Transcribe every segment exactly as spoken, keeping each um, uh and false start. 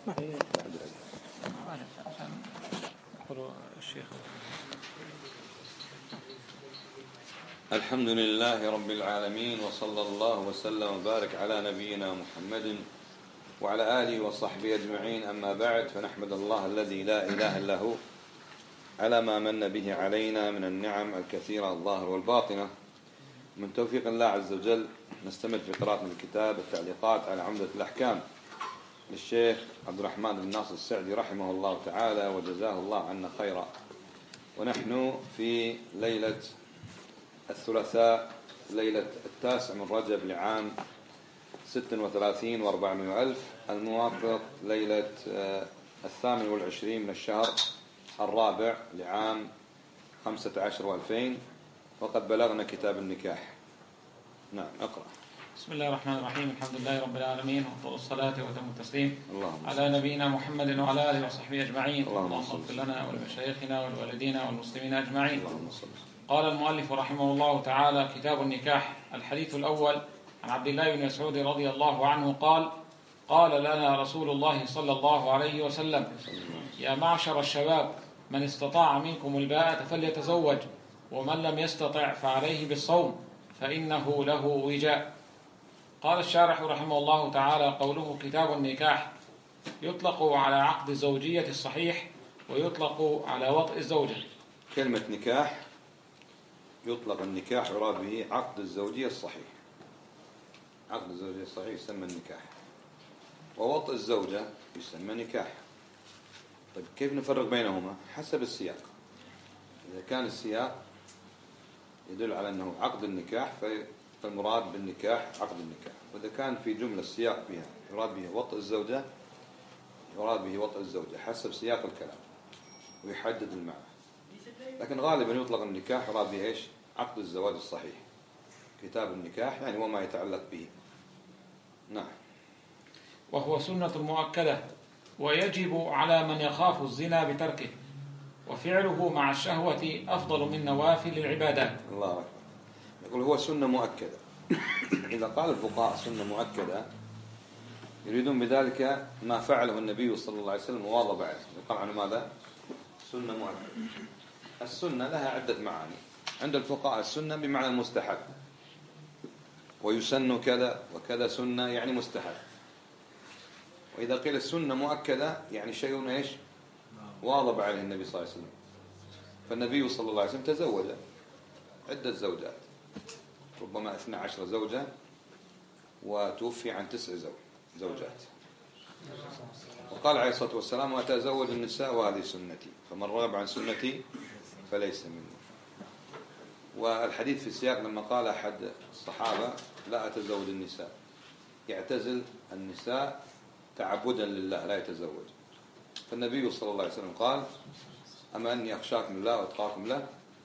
الحمد لله رب العالمين، وصلى الله وسلم وبارك على نبينا محمد وعلى آله وصحبه أجمعين. أما بعد، فنحمد الله الذي لا إله إلا هو على ما من به علينا من النعم الكثيرة الظاهرة والباطنة. من توفيق الله عز وجل نستمر في قراءة الكتاب التعليقات على عمدة الأحكام للشيخ عبد الرحمن بن ناصر السعدي رحمه الله تعالى وجزاه الله عنا خيرا. ونحن في ليلة الثلاثاء، ليلة التاسع من رجب لعام ست وثلاثين وأربعمائة ألف، الموافق ليلة الثامن والعشرين من الشهر الرابع لعام خمسة عشر وألفين، وقد بلغنا كتاب النكاح. نعم، اقرأ. بسم الله الرحمن الرحيم. الحمد لله رب العالمين، وأفضل الصلاة وأتم التسليم اللهم على نبينا محمد وعلى آله وصحبه أجمعين. اللهم اغفر لنا ولمشايخنا ولوالدينا والمسلمين أجمعين. اللهم صل. قال المؤلف رحمه الله تعالى: كتاب النكاح. الحديث الأول عن عبد الله بن مسعود رضي الله عنه قال: قال لنا رسول الله صلى الله عليه وسلم: يا معشر الشباب، من استطاع منكم الباءة فليتزوج، ومن لم يستطع فعليه بالصوم فإنه له وجاء. قال الشارح رحمه الله تعالى: قوله كتاب النكاح يطلق على عقد الزوجية الصحيح، ويطلق على وطء الزوجة. كلمة نكاح يطلق النكاح يراد به عقد الزوجية الصحيح. عقد الزوجية الصحيح يسمى النكاح، ووطء الزوجة يسمى نكاح. طيب كيف نفرق بينهما؟ حسب السياق. إذا كان السياق يدل على أنه عقد النكاح فالمراد بالنكاح عقد النكاح، وإذا كان في جملة السياق بها يراد به وطء الزوجة يراد به وطء الزوجة حسب سياق الكلام ويحدد المعنى. لكن غالبا يطلق النكاح يراد به إيش؟ عقد الزواج الصحيح. كتاب النكاح يعني وما يتعلق به. نعم. وهو سنة مؤكدة، ويجب على من يخاف الزنا بتركه، وفعله مع الشهوة أفضل من نوافل العبادات. الله أكبر. يقول هو سنة مؤكدة. إذا قال الفقهاء سنة مؤكدة يريدون بذلك ما فعله النبي صلى الله عليه وسلم وواظب عليه. يقال عنه ماذا؟ سنة مؤكدة. السنة لها عدة معاني عند الفقهاء. السنة بمعنى المستحب، ويسن كذا وكذا سنة يعني مستحب. وإذا قيل السنة مؤكدة يعني شيء إيش؟ واظب عليه النبي صلى الله عليه وسلم. فالنبي صلى الله عليه وسلم تزوج عدة زوجات، ربما اثنى عشر زوجة، وتوفي عن تسع زوجات. وقال عليه الصلاة والسلام: وأتزوج النساء وهذه سنتي، فمن رغب عن سنتي فليس مني. والحديث في السياق لما قال أحد الصحابة: لا أتزوج النساء، يعتزل النساء تعبدا لله، لا يتزوج. فالنبي صلى الله عليه وسلم قال: أما أني أخشاكم الله وأتقاكم له،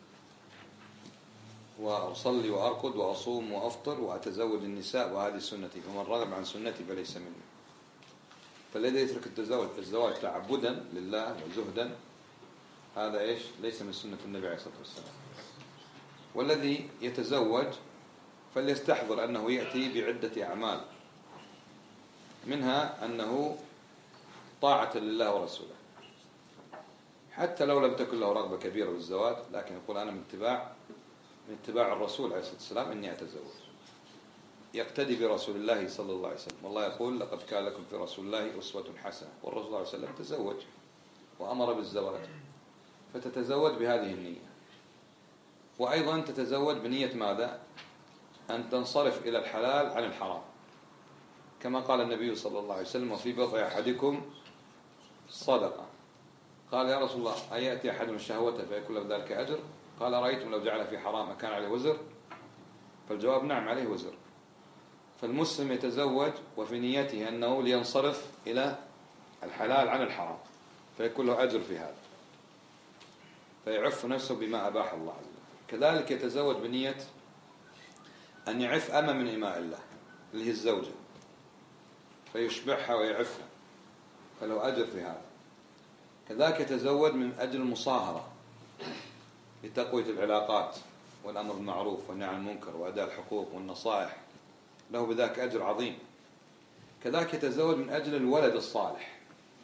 وأصلي وأرقد وأصوم وأفطر وأتزوج النساء وهذه سنتي، فمن رغب عن سنتي فليس مني. فالذي يترك التزوج الزواج تعبدا لله وزهدا هذا إيش؟ ليس من سنة النبي عليه الصلاة والسلام. والذي يتزوج فليستحضر أنه يأتي بعدة أعمال، منها أنه طاعة لله ورسوله، حتى لو لم تكن له رغبة كبيرة بالزواج، لكن يقول أنا من اتباع من اتباع الرسول عليه الصلاة والسلام إني أتزوج، يقتدي برسول الله صلى الله عليه وسلم. والله يقول: لقد كان لكم في رسول الله أسوة حسنة. والرسول صلى الله عليه وسلم تزوج وأمر بالزواج، فتتزوج بهذه النية. وأيضا تتزوج بنية ماذا؟ أن تنصرف إلى الحلال عن الحرام، كما قال النبي صلى الله عليه وسلم: وفي بضع أحدكم صدقة. قال: يا رسول الله، أيأتي أحد من شهوته فيكون له ذلك أجر؟ قال: رأيتم لو جعل في حرام أكان عليه وزر؟ فالجواب: نعم، عليه وزر. فالمسلم يتزوج وفي نيته أنه لينصرف إلى الحلال عن الحرام، فيكون له أجر في هذا، فيعف نفسه بما أباح الله عز وجل. كذلك يتزوج بنية أن يعف أمة من إماء الله اللي هي الزوجة، فيشبعها ويعفها، فله أجر في هذا. كذلك يتزوج من أجل المصاهرة لتقوية العلاقات والأمر بالمعروف والنهي عن المنكر وأداء الحقوق والنصائح، له بذلك أجر عظيم. كذلك يتزوج من أجل الولد الصالح،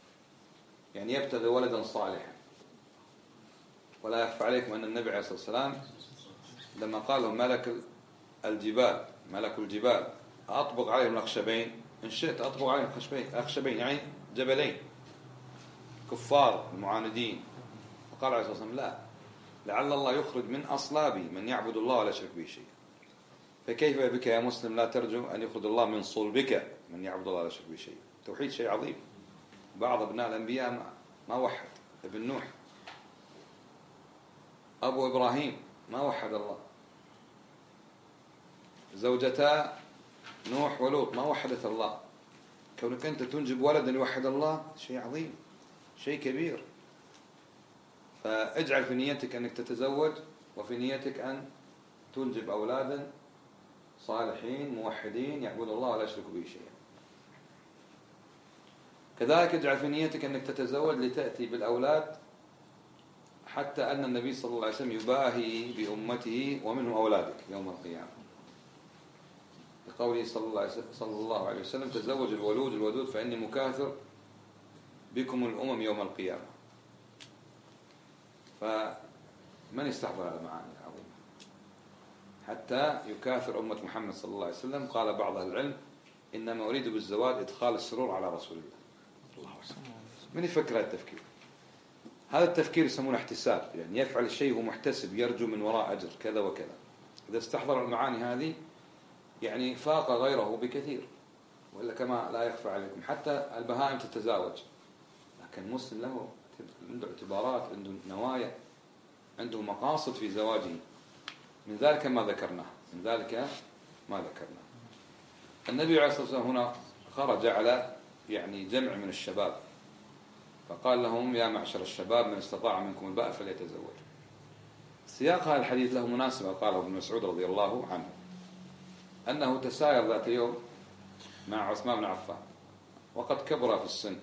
يعني يبتغي ولدا صالحا. ولا يخفى عليكم أن النبي عليه الصلاة والسلام لما قال لهم ملك الجبال ملك الجبال أطبق عليهم الأخشبين، إن شئت أطبق عليهم الأخشبين يعني جبلين كفار المعاندين. فقال عليه الصلاة والسلام لا، لعل الله يخرج من أصلابي من يعبد الله ولا يشرك به شيئا. فكيف بك يا مسلم لا ترجو أن يخرج الله من صلبك من يعبد الله ولا يشرك به شيئا؟ توحيد شيء عظيم. بعض أبناء الأنبياء ما وحد. ابن نوح أبو إبراهيم ما وحد الله. زوجتا نوح ولوط ما وحدت الله. كونك أنت تنجب ولدا يوحد الله شيء عظيم، شيء كبير. فاجعل في نيتك أنك تتزوج، وفي نيتك أن تنجب أولادا صالحين موحدين يعبدوا الله ولا يشركوا به شيئا. كذلك اجعل في نيتك أنك تتزوج لتأتي بالأولاد، حتى أن النبي صلى الله عليه وسلم يباهي بأمته ومنهم أولادك يوم القيامة، بقوله صلى الله عليه وسلم تزوج الولود الودود فإني مكاثر بكم الأمم يوم القيامة. فمن يستحضر هذا المعاني العظيمة حتى يكاثر أمة محمد صلى الله عليه وسلم؟ قال بعض أهل العلم إنما أريد بالزواج إدخال السرور على رسول الله. من يفكر هذا التفكير؟ هذا التفكير يسمونه احتساب، يعني يفعل الشيء وهو محتسب يرجو من وراء أجر كذا وكذا. إذا استحضر المعاني هذه يعني فاق غيره بكثير. وإلا كما لا يخفى عليكم حتى البهائم تتزاوج، لكن المسلم له عنده اعتبارات، عنده نوايا، عنده مقاصد في زواجه. من ذلك ما ذكرناه من ذلك ما ذكرناه النبي عليه الصلاة والسلام هنا خرج على يعني جمع من الشباب، فقال لهم يا معشر الشباب من استطاع منكم الباء فليتزوج. سياق هذا الحديث له مناسبة. قاله ابن مسعود رضي الله عنه أنه تساير ذات يوم مع عثمان بن عفان وقد كبر في السن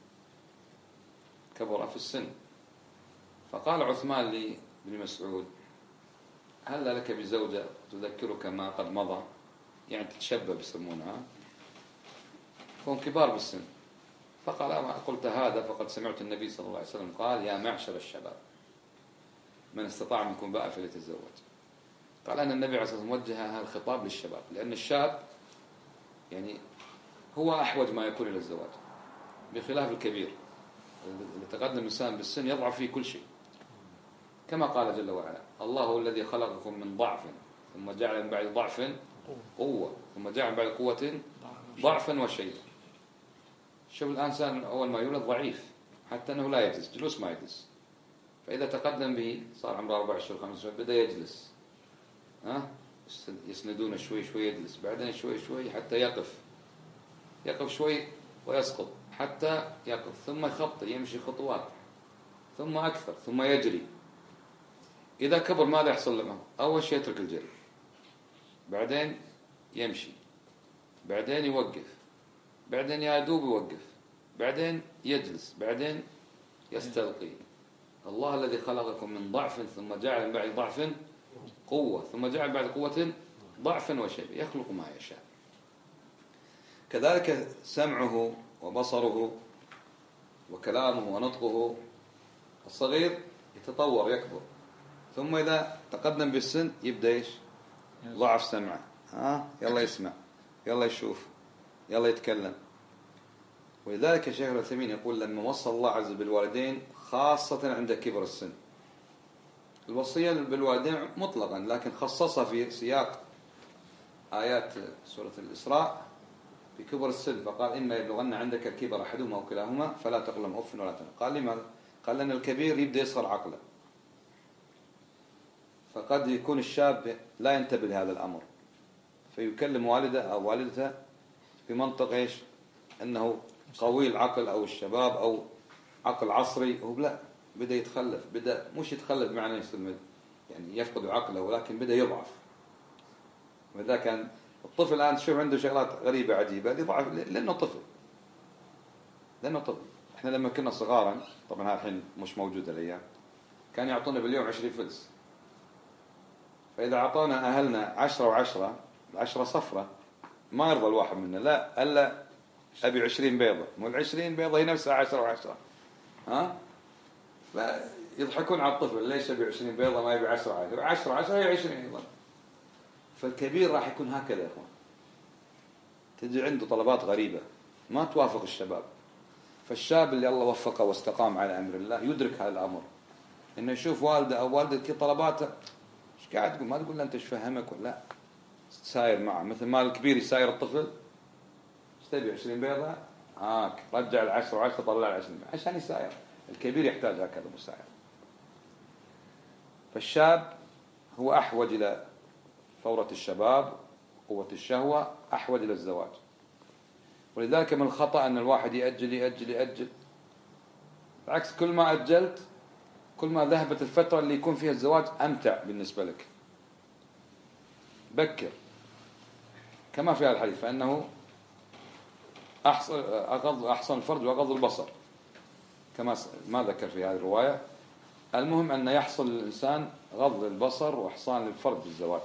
كبر في السن فقال عثمان لابن مسعود هل لك بزوجة تذكرك ما قد مضى، يعني تتشبب يسمونها، هم كبار بالسن. فقال أما قلت هذا فقد سمعت النبي صلى الله عليه وسلم قال يا معشر الشباب من استطاع منكم باء فليتزوج. قال أن النبي عليه الصلاة والسلام وجه هذا الخطاب للشباب، لأن الشاب يعني هو أحوج ما يكون إلى الزواج، بخلاف الكبير اللي تقدم الإنسان بالسن يضعف فيه كل شيء، كما قال جل وعلا الله هو الذي خلقكم من ضعف ثم جعل من بعد ضعف قوة ثم جعل من بعد قوة ضعفا وشيبا. شوف الإنسان أول ما يولد ضعيف حتى أنه لا يجلس، جلوس ما يجلس، فإذا تقدم به صار عمره أربع شهور خمس شهور بدأ يجلس، ها يسندونه شوي شوي يجلس، بعدين شوي شوي حتى يقف يقف شوي ويسقط حتى يقف، ثم يخطي يمشي خطوات، ثم أكثر، ثم يجري. إذا كبر ماذا يحصل له؟ أول شيء يترك الجري، بعدين يمشي، بعدين يوقف، بعدين يدوب يوقف، بعدين يجلس، بعدين يستلقي. الله الذي خلقكم من ضعف ثم جعل من بعد ضعف قوة ثم جعل بعد قوة ضعفا وشيبا يخلق ما يشاء. كذلك سمعه وبصره وكلامه ونطقه الصغير يتطور يكبر، ثم إذا تقدم بالسن يبدأ إيش؟ ضعف سمعه، ها يلا يسمع، يلا يشوف، يلا يتكلم. ولذلك الشيخ العثيمين يقول لما وصى الله عز بالوالدين خاصة عند كبر السن، الوصية بالوالدين مطلقا، لكن خصصها في سياق آيات سورة الإسراء بكبر السن، فقال إما يبلغن عندك الكبر أحدهما أو كلاهما فلا تقل لهما أف ولا تنهرهما. قال لماذا؟ قال لأن الكبير يبدأ يصغر عقله، فقد يكون الشاب لا ينتبه لهذا الأمر فيكلم والده أو والدته بمنطق إيش؟ أنه قوي العقل أو الشباب أو عقل عصري، هو لا، بدأ يتخلف، بدأ مش يتخلف بمعنى يسمى يعني يفقد عقله، ولكن بدأ يضعف. وإذا كان الطفل الآن تشوف عنده شغلات غريبة عجيبة يضعف لأنه طفل لأنه طفل. إحنا لما كنا صغارا، طبعا الحين مش موجودة الأيام، كان يعطونا باليوم عشرين فلس، فإذا أعطونا أهلنا عشرة وعشرة العشرة صفرة ما يرضى الواحد منا، لا ألا أبي عشرين بيضة، مو العشرين بيضة هي نفسها عشرة وعشرة، ها؟ فيضحكون على الطفل، ليش يبي عشرين بيضة ما يبي عشرة عشرة عشرة عشرة هي عشرين أيضا. فالكبير راح يكون هكذا يا إخوان، تجي عنده طلبات غريبة ما توافق الشباب. فالشاب اللي الله وفقه واستقام على أمر الله يدرك هذا الأمر، إنه يشوف والده أو والده كي طلباته إيش قاعد تقول، ما تقول له أنت إيش فهمك ولا تساير معه، مثل ما الكبير يساير الطفل، إيش تبي عشرين بيضة هاك رجع العشرة وعشرة طلع العشرين عشان يساير. الكبير يحتاج هكذا مساعد. فالشاب هو أحوج إلى ثورة الشباب، قوة الشهوة، أحوج إلى الزواج. ولذلك من الخطأ أن الواحد يأجل يأجل يأجل، بالعكس كل ما أجلت كل ما ذهبت الفترة اللي يكون فيها الزواج أمتع بالنسبة لك. بكر كما في الحديث، فإنه أحصن أغض أحصن الفرج وأغض البصر، كما ما ذكر في هذه الرواية. المهم أن يحصل للإنسان غض البصر وإحصان الفرج بالزواج.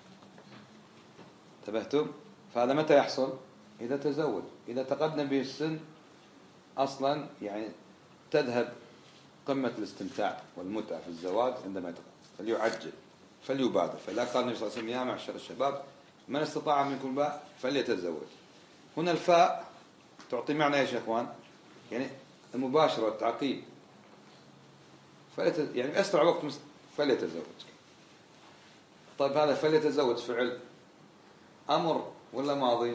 انتبهتم؟ فهذا متى يحصل؟ إذا تزوج. إذا تقدم به السن أصلا يعني تذهب قمة الاستمتاع والمتعة في الزواج عندما يتقدم. فليعجل فليبادر. فلا قال النبي صلى الله عليه وسلم يا معشر الشباب من استطاع منكم الباء فليتزوج. هنا الفاء تعطي معنى يا شيخوان يعني المباشرة والتعقيب. فليت... يعني أسرع وقت فليتزوج. طيب هذا فليتزوج فعل أمر ولا ماضي؟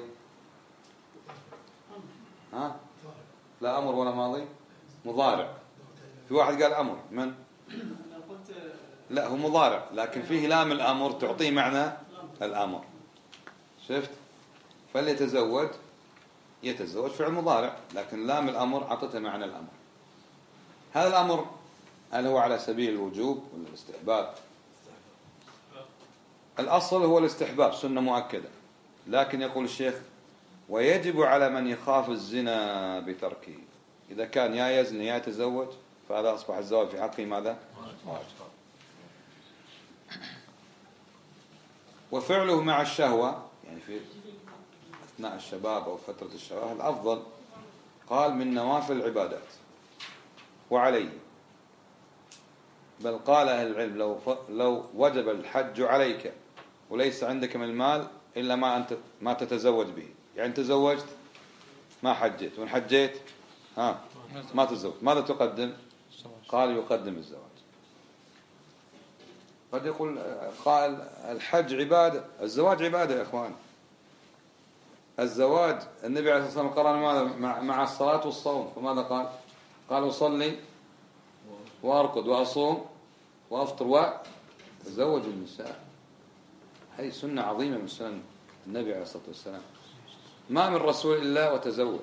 ها؟ لا أمر ولا ماضي، مضارع. في واحد قال أمر، من؟ لا هو مضارع لكن فيه لام الأمر تعطيه معنى الأمر. شفت؟ فليتزوج يتزوج فعل مضارع لكن لام الأمر عطته معنى الأمر. هذا الأمر هل هو على سبيل الوجوب ولا الاستحباب؟ الأصل هو الاستحباب، سنة مؤكدة. لكن يقول الشيخ ويجب على من يخاف الزنا بتركه. إذا كان يا يزني يا يتزوج فهذا أصبح الزواج في حقه ماذا؟ واجب. وفعله مع الشهوة يعني في أثناء الشباب أو فترة الشباب الأفضل. قال من نوافل العبادات. وعليه بل قال أهل العلم لو, لو وجب الحج عليك وليس عندك من المال إلا ما أنت ما تتزوج به، يعني تزوجت ما حجيت وإن حجيت ها ما تزوج، ماذا تقدم؟ قال يقدم الزواج. قد يقول قال الحج عبادة، الزواج عبادة يا إخوان. الزواج النبي عليه الصلاة والسلام قرن ماذا مع الصلاة والصوم، فماذا قال؟ قال أصلي وأرقد وأصوم وأفطر وأتزوج النساء. هذه سنة عظيمة من سنن النبي عليه الصلاة والسلام. ما من رسول الله وتزوج،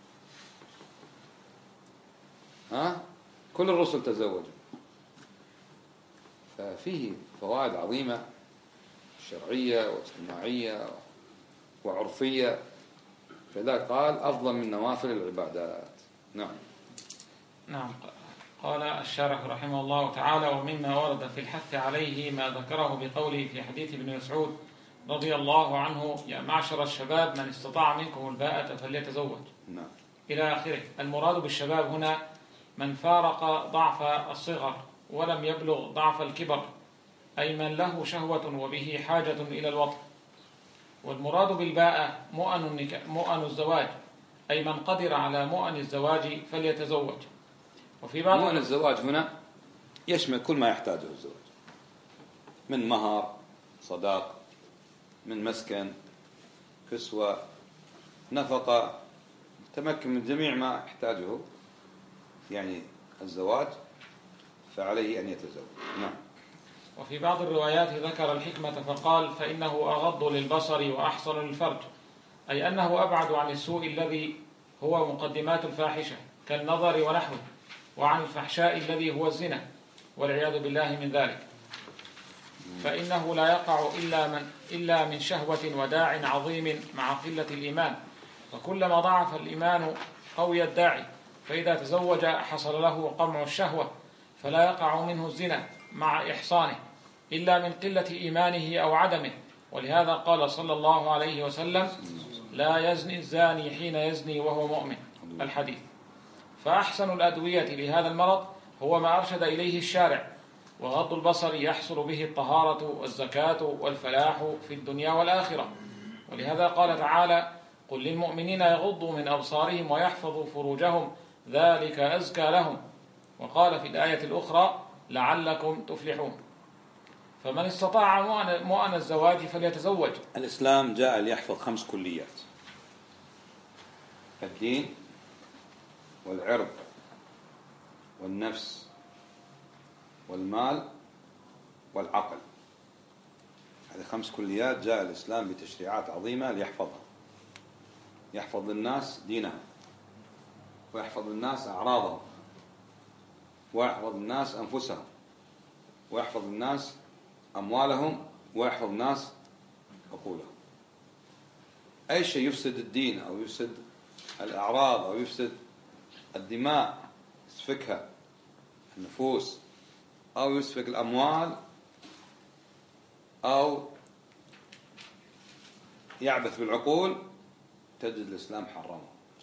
ها كل الرسل تزوجوا. ففيه فوائد عظيمة شرعية واجتماعية وعرفية. فذلك قال أفضل من نوافل العبادات. نعم نعم. قال الشارح رحمه الله تعالى ومما ورد في الحث عليه ما ذكره بقوله في حديث ابن مسعود رضي الله عنه يا معشر الشباب من استطاع منكم الباءة فليتزوج نعم إلى آخره. المراد بالشباب هنا من فارق ضعف الصغر ولم يبلغ ضعف الكبر، أي من له شهوة وبه حاجة إلى الوطن. والمراد بالباءة مؤن, مؤن الزواج، أي من قدر على مؤن الزواج فليتزوج. وفي بعض مؤن الزواج هنا يشمل كل ما يحتاجه الزواج من مهر، صداق، من مسكن، كسوة، نفقة، تمكن من جميع ما يحتاجه يعني الزواج، فعليه أن يتزوج. نعم. وفي بعض الروايات ذكر الحكمة فقال فإنه أغض للبصر وأحصن للفرج، أي أنه أبعد عن السوء الذي هو مقدمات الفاحشة كالنظر ونحوه، وعن الفحشاء الذي هو الزنا والعياذ بالله من ذلك. فإنه لا يقع إلا من, إلا من شهوة وداع عظيم مع قلة الإيمان، فكلما ضعف الإيمان قوي الداعي، فإذا تزوج حصل له قمع الشهوة فلا يقع منه الزنا مع إحصانه إلا من قلة إيمانه أو عدمه. ولهذا قال صلى الله عليه وسلم لا يزني الزاني حين يزني وهو مؤمن الحديث. فأحسن الأدوية لهذا المرض هو ما أرشد إليه الشارع، وغض البصر يحصل به الطهارة والزكاة والفلاح في الدنيا والآخرة. ولهذا قال تعالى: قل للمؤمنين يغضوا من أبصارهم ويحفظوا فروجهم ذلك أزكى لهم. وقال في الآية الأخرى: لعلكم تفلحون. فمن استطاع مؤن الزواج فليتزوج. الإسلام جاء ليحفظ خمس كليات: الدين والعرض والنفس والمال والعقل. هذه خمس كليات جاء الإسلام بتشريعات عظيمة ليحفظها. يحفظ للناس دينهم، ويحفظ للناس أعراضهم، ويحفظ الناس أنفسهم، ويحفظ الناس أموالهم، ويحفظ الناس عقولهم. أي شيء يفسد الدين أو يفسد الأعراض أو يفسد الدماء، يسفكها النفوس، أو يسفك الأموال، أو يعبث بالعقول، تجد الإسلام حرمه.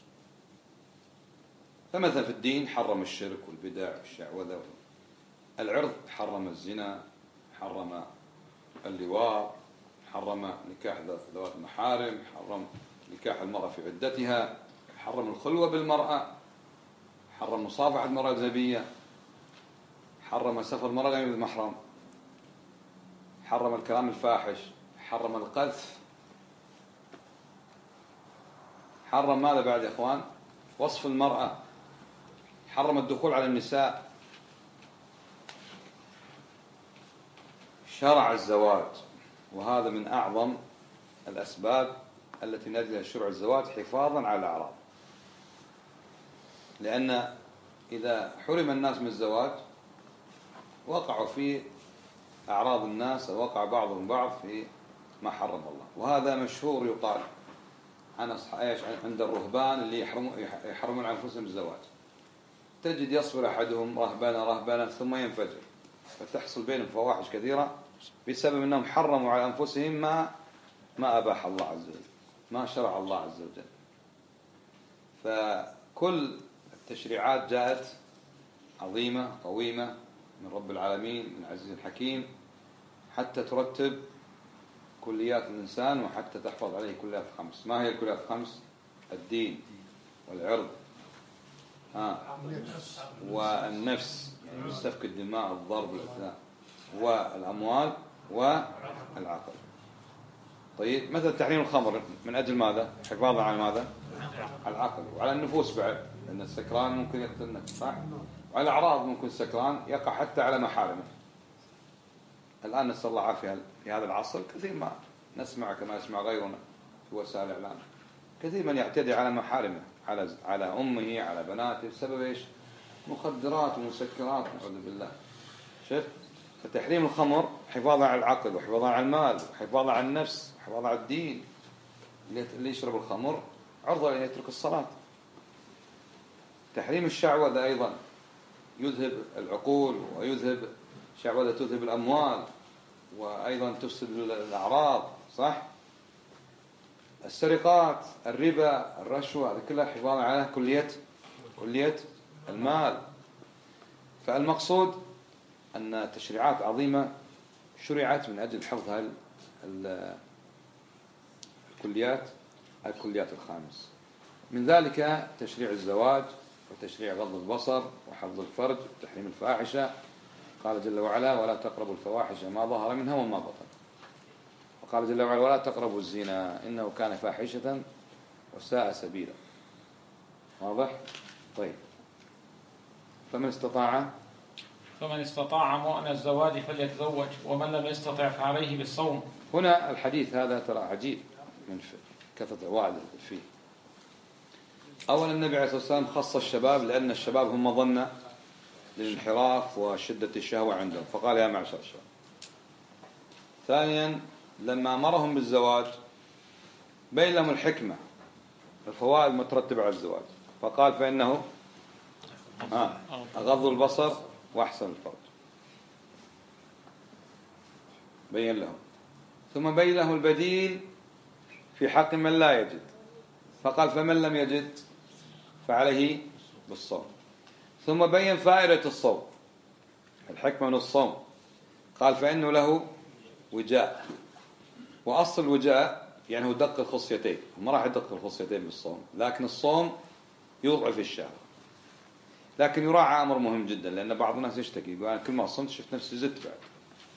فمثلا في الدين حرم الشرك والبدع والشعوذة. العرض حرم الزنا، حرم اللواط، حرم نكاح ذوات المحارم، حرم نكاح المرأة في عدتها، حرم الخلوة بالمرأة، حرم مصافحة المرأة الأجنبية، حرم سفر المرأة غير المحرم، حرم الكلام الفاحش، حرم القذف، حرم ماذا بعد يا إخوان؟ وصف المرأة، حرم الدخول على النساء، شرع الزواج. وهذا من أعظم الأسباب التي نجدها شرع الزواج حفاظا على الأعراض. لأن إذا حرم الناس من الزواج وقعوا في أعراض الناس، أو وقع بعضهم بعض في ما حرم الله. وهذا مشهور يقال عن عند الرهبان اللي يحرمون عن أنفسهم الزواج. تجد يصبر أحدهم رهبانا رهبانا ثم ينفجر، فتحصل بينهم فواحش كثيرة بسبب أنهم حرموا على أنفسهم ما ما أباح الله عز وجل، ما شرع الله عز وجل. فكل التشريعات جاءت عظيمة قويمة من رب العالمين، من عزيز الحكيم، حتى ترتب كليات الإنسان وحتى تحفظ عليه كليات الخمس. ما هي الكليات الخمس؟ الدين والعرض ها والنفس، يعني سفك الدماء، الضرب، والإثناء، والأموال، والعقل. طيب مثل تحريم الخمر من أجل ماذا؟ حفاظا على ماذا؟ على العقل وعلى النفوس بعد، لأن السكران ممكن يقتل النفس، صح؟ وعلى الأعراض، ممكن السكران يقع حتى على محارمه. الآن نسأل الله العافية في هذا العصر كثير ما نسمع كما يسمع غيرنا في وسائل الإعلام، كثير من يعتدي على محارمه، على على أمه، على بناته، بسبب إيش؟ مخدرات ومسكرات، نعوذ بالله. شفت؟ فتحريم الخمر حفاظا على العقل، وحفاظا على المال، وحفاظا على النفس، وحفاظا على الدين. اللي يشرب الخمر عرضة أن يترك الصلاة. تحريم الشعوذة أيضا يذهب العقول، ويذهب شعوذة تذهب الأموال، وأيضا تفسد الأعراض، صح؟ السرقات، الربا، الرشوة، هذه كلها حفاظا على كلية كلية المال. فالمقصود أن تشريعات عظيمة شرعت من أجل حفظ الكليات الكليات الخامس. من ذلك تشريع الزواج، وتشريع غض البصر، وحفظ الفرج، وتحريم الفاحشة. قال جل وعلا: ولا تقربوا الفواحش ما ظهر منها وما بطن. وقال جل وعلا: ولا تقربوا الزنا إنه كان فاحشة وساء سبيلا. واضح؟ طيب، فمن استطاع فمن استطاع مؤن الزواج فليتزوج، ومن لم يستطع فعليه بالصوم. هنا الحديث هذا ترى عجيب من كثرة الوعد فيه. أولا النبي عليه الصلاة والسلام خص الشباب، لأن الشباب هم مظنة للانحراف وشدة الشهوة عندهم، فقال: يا معشر الشباب. ثانيا لما أمرهم بالزواج بين لهم الحكمة، الفوائد المترتبة على الزواج، فقال: فإنه أغض البصر وأحسن الفرج. بين لهم. ثم بين لهم البديل في حق من لا يجد، فقال: فمن لم يجد فعليه بالصوم. ثم بين فائدة الصوم، الحكمة من الصوم. قال فإنه له وجاء، وأصل الوجاء يعني هو دق الخصيتين، ما راح يدق الخصيتين بالصوم، لكن الصوم يضعف الشهوة. لكن يراعى أمر مهم جدا، لأن بعض الناس يشتكي يقول أنا كل ما صمت شفت نفسي زدت بعد.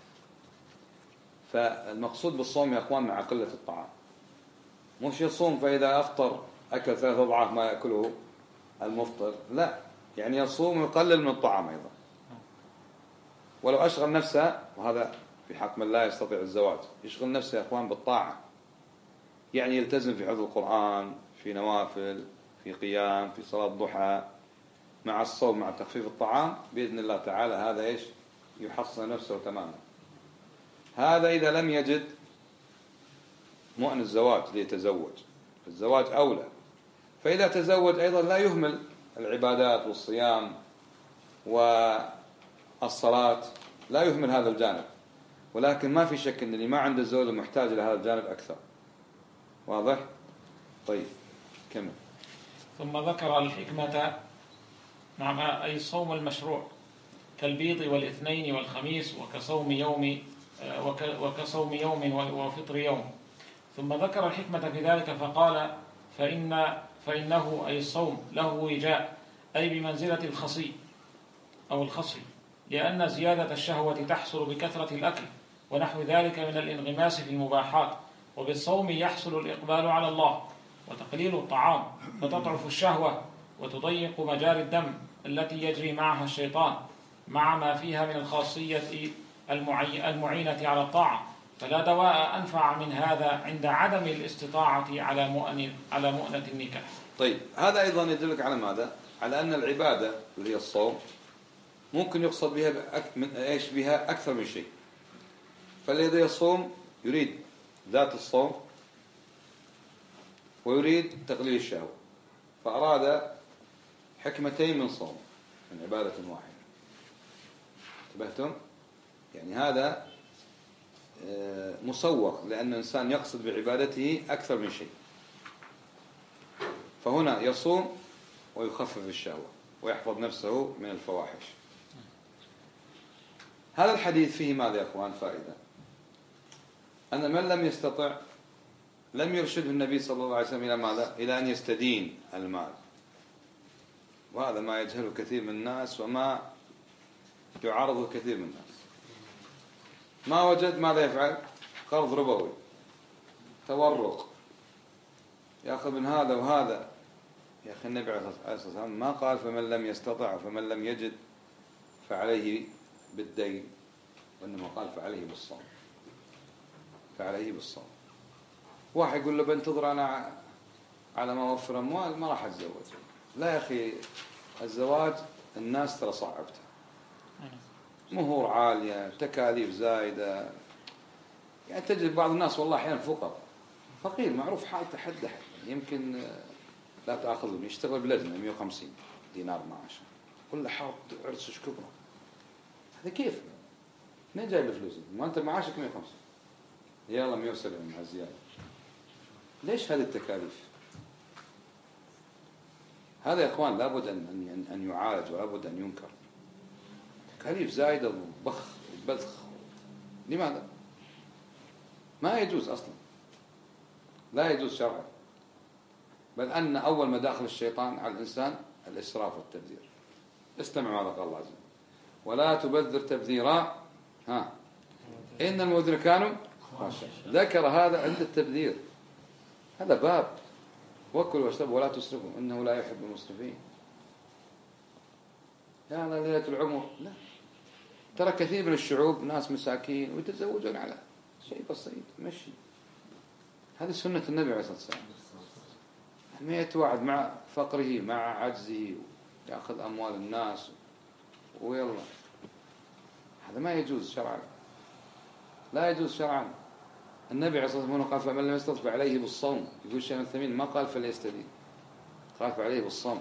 فالمقصود بالصوم يا أخوان مع قلة الطعام، مش يصوم فإذا أفطر أكل ثلاث أضعاف ما يأكله المفطر، لا، يعني يصوم ويقلل من الطعام أيضا. ولو أشغل نفسه، وهذا في حق من لا يستطيع الزواج، يشغل نفسه يا أخوان بالطاعة، يعني يلتزم في حفظ القرآن، في نوافل، في قيام، في صلاة الضحى، مع الصوم، مع تخفيف الطعام، بإذن الله تعالى هذا إيش يحصن نفسه تماما. هذا إذا لم يجد مؤن الزواج ليتزوج، الزواج أولى. فإذا تزوج أيضا لا يهمل العبادات والصيام والصلاة، لا يهمل هذا الجانب، ولكن ما في شك أن اللي ما عنده زوج محتاج إلى هذا الجانب أكثر. واضح؟ طيب كمل. ثم ذكر الحكمة مع أي الصوم المشروع كالبيض والاثنين والخميس وكصوم يوم وكصوم يوم وفطر يوم. ثم ذكر الحكمة في ذلك فقال فإن فإنه أي الصوم له وجاء، أي بمنزلة الخصي أو الخصي، لأن زيادة الشهوة تحصل بكثرة الأكل ونحو ذلك من الانغماس في المباحات، وبالصوم يحصل الإقبال على الله وتقليل الطعام، فتضعف الشهوة وتضيق مجاري الدم التي يجري معها الشيطان، مع ما فيها من الخاصية المعينة على الطاعة. فلا دواء أنفع من هذا عند عدم الاستطاعة على مؤنة على مؤنة النكاح. طيب هذا أيضا يدلك على ماذا؟ على أن العبادة اللي هي الصوم ممكن يقصد بها من إيش بها أكثر من شيء. فالذي يصوم يريد ذات الصوم ويريد تقليل الشهوة، فأراد حكمتين من صوم، من عبادة واحدة. انتبهتم؟ يعني هذا مسوق، لأن الإنسان يقصد بعبادته أكثر من شيء. فهنا يصوم ويخفف الشهوة ويحفظ نفسه من الفواحش. هذا الحديث فيه ماذا يا أخوان؟ فائدة أن من لم يستطع لم يرشده النبي صلى الله عليه وسلم إلى ماذا؟ إلى أن يستدين المال، وهذا ما يجهله كثير من الناس وما يعارضه كثير من الناس. ما وجد ماذا يفعل؟ قرض ربوي، تورق، يأخذ من هذا وهذا. يا أخي النبي عليه الصلاة والسلام ما قال فمن لم يستطع فمن لم يجد فعليه بالدين، وإنما قال فعليه بالصوم، فعليه بالصوم. واحد يقول له بنتظر أنا على ما أوفر أموال ما راح أتزوج. لا يا أخي، الزواج الناس ترى صعبتها، مهور عالية، تكاليف زايدة. يعني تجد بعض الناس والله أحيانا فقراء، فقير معروف حالته حد أحد، يمكن لا تأخذ يشتغل بلجنة مئة وخمسين دينار معاش، كل حاط عرسش كبرى. هذا كيف؟ منين جايب الفلوس؟ ما أنت معاشك مئة وخمسين، يلا مئة وسبعين مع الزيادة. ليش هذه التكاليف؟ هذا يا أخوان لابد أن أن يعالج ولابد أن ينكر. تكاليف زايدة وبخ بذخ، لماذا؟ ما يجوز أصلا، لا يجوز شرعا، بل أن أول مداخل الشيطان على الإنسان الإسراف والتبذير. استمع ماذا قال الله عز وجل: ولا تبذر تبذيرا ها إن المبذرين كانوا خاسرين. ذكر هذا عند التبذير، هذا باب وكلوا واشربوا ولا تسرفوا إنه لا يحب المسرفين. يا هذا ليلة العمر، لا، ترى كثير من الشعوب ناس مساكين ويتزوجون على شيء بسيط مشي. هذه سنة النبي عليه الصلاة والسلام، ما يتوعد مع فقره مع عجزه يأخذ أموال الناس ويلا. هذا ما يجوز شرعا، لا يجوز شرعا. النبي عليه الصلاة والسلام قال فمن لم يستطع فعليه بالصوم. يقول شيء من الثمين، ما قال فليستدين، قال فعليه بالصوم.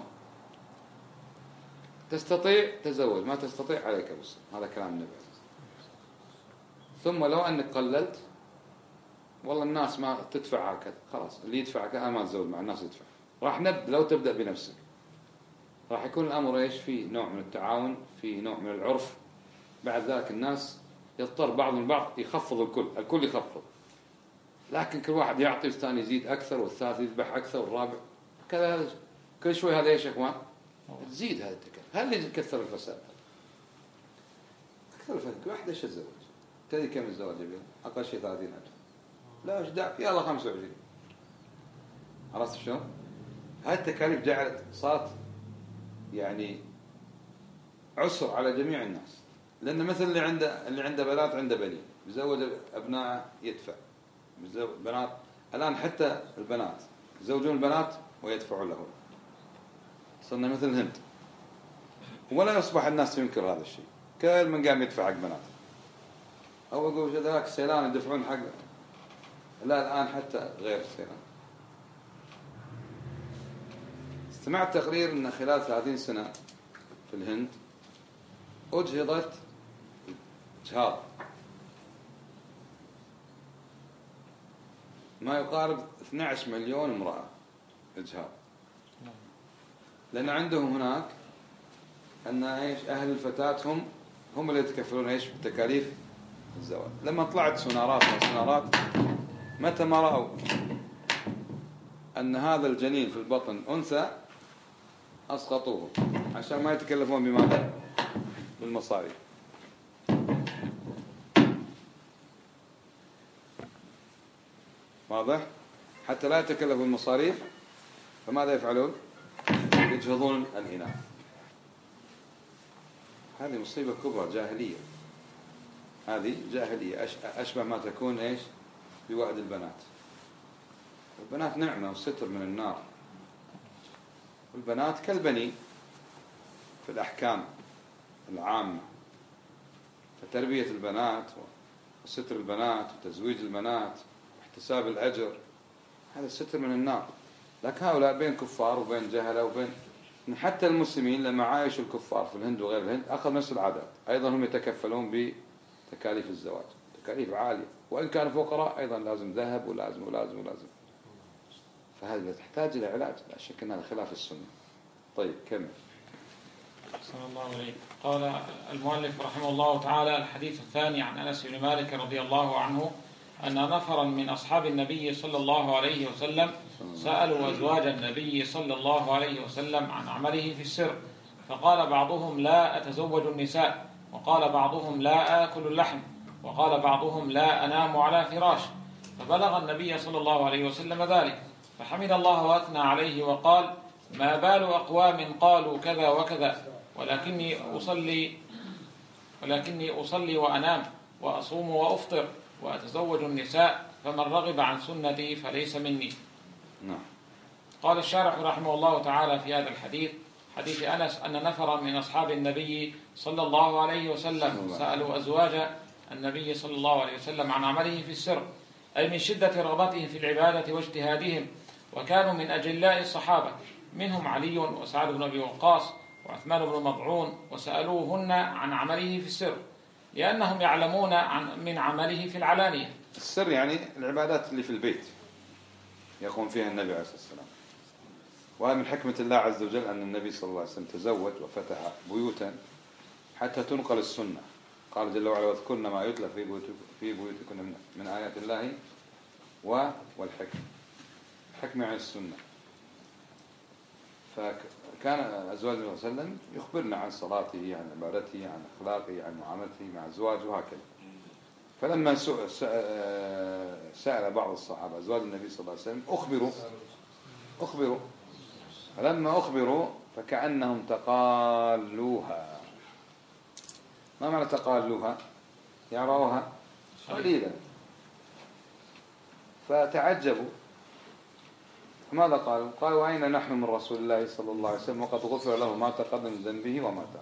تستطيع تزوج، ما تستطيع عليك بالصوم. هذا كلام النبي عليه الصلاة والسلام. ثم لو أنك قللت، والله الناس ما تدفع هكذا، خلاص اللي يدفع هكذا ما تزوج مع الناس يدفع. راح نبدأ، لو تبدأ بنفسك راح يكون الأمر إيش؟ في نوع من التعاون، في نوع من العرف. بعد ذلك الناس يضطر بعض من بعض يخفض الكل، الكل يخفض، لكن كل واحد يعطي والثاني يزيد أكثر والثالث يذبح أكثر والرابع كذا. كل شوي هذا إيش يا إخوان؟ تزيد هذا التكلف. هل اللي يكثر الفساد؟ أكثر الفساد. كل واحد إيش يتزوج؟ تدري كم الزواج يبي؟ أقل شيء ثلاثين ألف. لا إيش داعي؟ يلا خمسة وعشرين. عرفت شلون؟ هاي التكاليف جعلت صارت يعني عسر على جميع الناس. لأن مثل اللي عنده اللي عنده بنات عنده بنين، يزوج أبناء يدفع، يزوج بنات. الآن حتى البنات يزوجون البنات ويدفعوا لهم. صرنا مثل الهند، ولا يصبح الناس ينكر هذا الشيء. كل من قام يدفع حق بناته، أو يقول ذاك السيلان يدفعون حق. لا الآن حتى غير السيلان. سمعت تقرير أن خلال ثلاثين سنة في الهند أجهضت إجهاض ما يقارب اثني عشر مليون امرأة إجهاض. لأن عندهم هناك أن إيش أهل الفتاة هم هم اللي يتكفلون إيش بتكاليف الزواج. لما طلعت سونارات وسونارات متى ما رأوا أن هذا الجنين في البطن أنثى أسقطوه عشان ما يتكلفون بماذا؟ بالمصاريف. واضح؟ حتى لا يتكلفوا بالمصاريف فماذا يفعلون؟ يجهضون الإناث. هذه مصيبة كبرى، جاهلية. هذه جاهلية أشبه ما تكون إيش بوعد البنات. البنات نعمة وستر من النار. البنات كالبنين في الأحكام العامة، فتربية البنات وستر البنات وتزويج البنات واحتساب الأجر هذا ستر من النار. لكن هؤلاء بين كفار وبين جهلة وبين حتى المسلمين لما عايشوا الكفار في الهند وغير الهند أخذ نفس العادات. أيضا هم يتكفلون بتكاليف الزواج، تكاليف عالية، وإن كانوا فقراء أيضا لازم ذهب ولازم ولازم ولازم. فهذا تحتاج إلى علاج، لا شك أن هذا خلاف السنة. طيب كمل. صلى الله عليه. قال المؤلف رحمه الله تعالى: الحديث الثاني عن أنس بن مالك رضي الله عنه أن نفرا من أصحاب النبي صلى الله عليه وسلم سألوا أزواج النبي صلى الله عليه وسلم عن عمله في السر، فقال بعضهم: لا أتزوج النساء، وقال بعضهم: لا آكل اللحم، وقال بعضهم: لا أنام على فراش. فبلغ النبي صلى الله عليه وسلم ذلك، فحمد الله وأثنى عليه وقال: ما بال أقوام قالوا كذا وكذا، ولكني أصلي ولكني أصلي وأنام وأصوم وأفطر وأتزوج النساء، فمن رغب عن سنتي فليس مني. نعم. قال الشارح رحمه الله تعالى في هذا الحديث، حديث أنس، أن نفرا من أصحاب النبي صلى الله عليه وسلم سألوا أزواج النبي صلى الله عليه وسلم عن عمله في السر، أي من شدة رغبتهم في العبادة واجتهادهم، وكانوا من أجلاء الصحابة، منهم علي وسعد بن أبي وقاص وعثمان بن مضعون، وسألوهن عن عمله في السر لأنهم يعلمون عن من عمله في العلانية. السر يعني العبادات اللي في البيت يقوم فيها النبي عليه الصلاة والسلام. وهذا من حكمة الله عز وجل أن النبي صلى الله عليه وسلم تزوج وفتح بيوتا حتى تنقل السنة. قال جل وعلا: واذكرن ما يتلى في في بيوتكن من آيات الله والحكمة. الحكمة عن السنة. فكان أزواج النبي صلى الله عليه وسلم يخبرنا عن صلاته، عن عبادته، عن أخلاقه، عن معاملته مع أزواجه وهكذا. فلما سأل بعض الصحابة أزواج النبي صلى الله عليه وسلم أخبروا أخبروا فلما أخبروا فكأنهم تقالوها. ما معنى تقالوها؟ يروها قليلا. فتعجبوا. ماذا قالوا؟ قالوا: أين نحن من رسول الله صلى الله عليه وسلم وقد غفر له ما تقدم من ذنبه وما تأخر.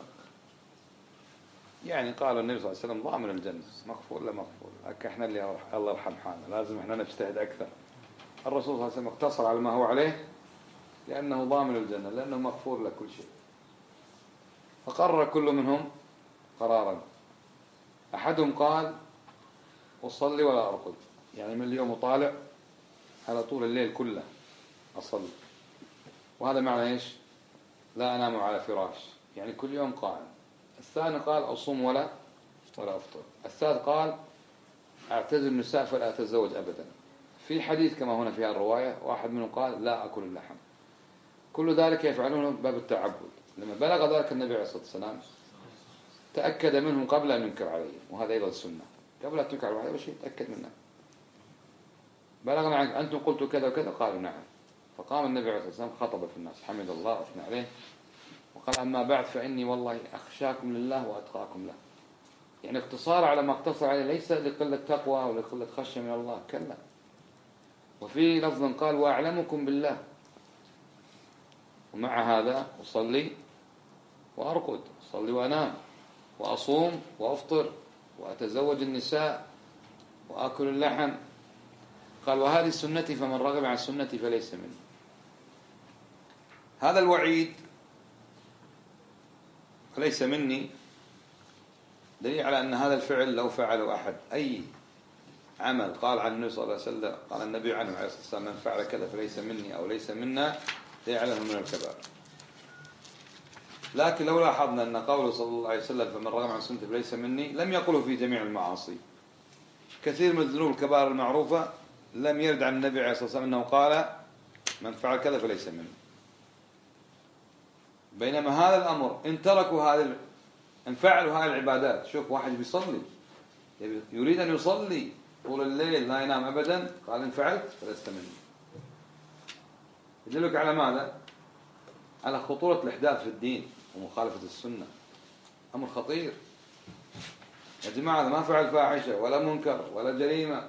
يعني قالوا النبي صلى الله عليه وسلم ضامن الجنة، مغفور لا مغفور، لكن احنا اللي الله يرحم حالنا، لازم احنا نجتهد أكثر. الرسول صلى الله عليه وسلم اقتصر على ما هو عليه لأنه ضامن الجنة، لأنه مغفور له كل شيء. فقرر كل منهم قرارا. أحدهم قال: أصلي ولا أرقد، يعني من اليوم وطالع على طول الليل كله أصلي. وهذا معنى إيش؟ لا أنام على فراش، يعني كل يوم قائم. الثاني قال أصوم ولا ولا أفطر. الثالث قال أعتزل النساء فلا أتزوج أبدا. في حديث كما هنا في الرواية واحد منهم قال لا أكل اللحم. كل ذلك يفعلونه باب التعبد. لما بلغ ذلك النبي عليه الصلاة والسلام تأكد منهم قبل أن ينكر عليهم، وهذا أيضا السنة. قبل أن تنكر على شيء تأكد منه. بلغنا عنك أنتم قلتوا كذا وكذا، قالوا نعم. فقام النبي عليه الصلاة والسلام خطب في الناس، حمد الله وأثنى عليه وقال أما بعد فإني والله أخشاكم لله وأتقاكم له. يعني اقتصار على ما اقتصر عليه ليس لقلة تقوى ولا لقلة خشية من الله، كلا. وفي لفظ قال وأعلمكم بالله. ومع هذا أصلي وأرقد، أصلي وأنام وأصوم وأفطر وأتزوج النساء وأكل اللحم. قال وهذه سنتي فمن رغب عن سنتي فليس مني. هذا الوعيد فليس مني دليل على أن هذا الفعل لو فعله أحد أي عمل قال عن النبي صلى الله عليه وسلم، قال النبي عنه عليه الصلاة والسلام من فعل كذا فليس مني أو ليس منا، يعلم من الكبائر. لكن لو لاحظنا أن قوله صلى الله عليه وسلم فمن رغب عن سنتي فليس مني لم يقله في جميع المعاصي. كثير من الذنوب الكبائر المعروفة لم يرد عن النبي عليه الصلاة والسلام أنه قال من فعل كذا فليس مني. بينما هذا الأمر إن تركوا هذا إن فعلوا هذه العبادات، شوف واحد بيصلي يريد أن يصلي طول الليل لا ينام أبدا، قال إن فعلت فلست مني. يدلك على ماذا؟ على خطورة الإحداث في الدين ومخالفة السنة. أمر خطير يا جماعة. ما فعل فاحشة ولا منكر ولا جريمة،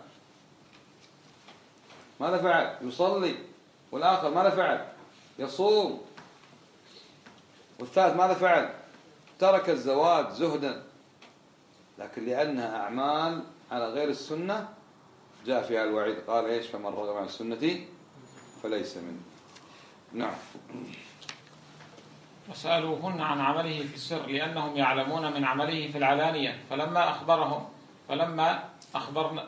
ماذا فعل؟ يصلي. والآخر ماذا فعل؟ يصوم. والثالث ماذا فعل؟ ترك الزواج زهدا، لكن لأنها أعمال على غير السنة جاء فيها الوعيد. قال إيش؟ فمن رغب عن سنتي فليس مني. نعم. وسألوهن عن عمله في السر لأنهم يعلمون من عمله في العلانية، فلما أخبرهم فلما أخبرن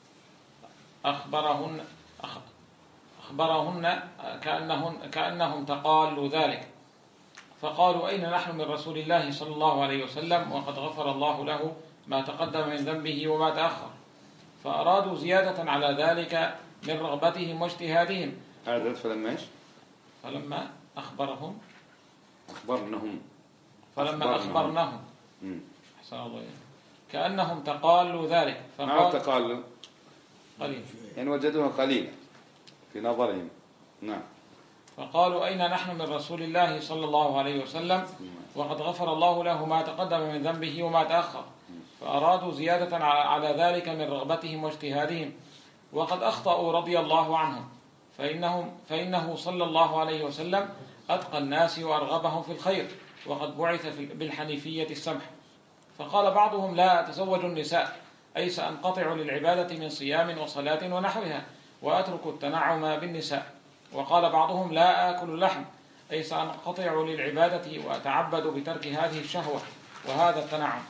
أخبرهن أخبرهن كأنهن كأنهم تقالوا ذلك، فقالوا أين نحن من رسول الله صلى الله عليه وسلم وقد غفر الله له ما تقدم من ذنبه وما تأخر، فأرادوا زيادة على ذلك من رغبتهم واجتهادهم. هذا فلما إيش؟ فلما أخبرهم أخبرنهم فلما أخبرنهم أحسن الله كأنهم تقالوا ذلك، فقال تقالوا قليل يعني وجدوها قليلا في نظرهم. نعم. فقالوا أين نحن من رسول الله صلى الله عليه وسلم وقد غفر الله له ما تقدم من ذنبه وما تأخر، فأرادوا زيادة على ذلك من رغبتهم واجتهادهم، وقد أخطأوا رضي الله عنهم، فإنهم فإنه صلى الله عليه وسلم أتقى الناس وأرغبهم في الخير، وقد بعث بالحنيفية السمح. فقال بعضهم لا أتزوج النساء أي سأنقطع للعبادة من صيام وصلاة ونحوها وأترك التنعم بالنساء. وقال بعضهم لا آكل اللحم أي سأنقطع للعبادة وأتعبد بترك هذه الشهوة وهذا التنعم.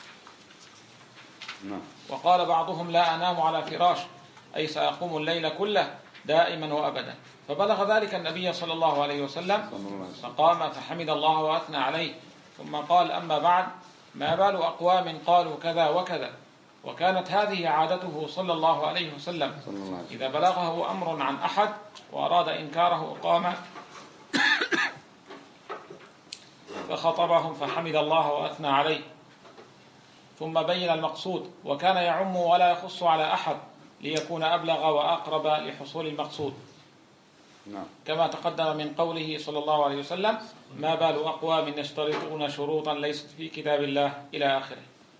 وقال بعضهم لا أنام على فراش أي سأقوم الليل كله دائما وأبدا. فبلغ ذلك النبي صلى الله عليه وسلم فقام فحمد الله وأثنى عليه، ثم قال أما بعد ما بال أقوام قالوا كذا وكذا. وكانت هذه عادته صلى الله عليه وسلم إذا بلغه أمر عن أحد وأراد إنكاره قام فخطبهم فحمد الله وأثنى عليه، ثم بين المقصود، وكان يعم ولا يخص على أحد ليكون أبلغ وأقرب لحصول المقصود. كما تقدم من قوله صلى الله عليه وسلم ما بال أقوام يشترطون شروطا ليست في كتاب الله إلى آخره.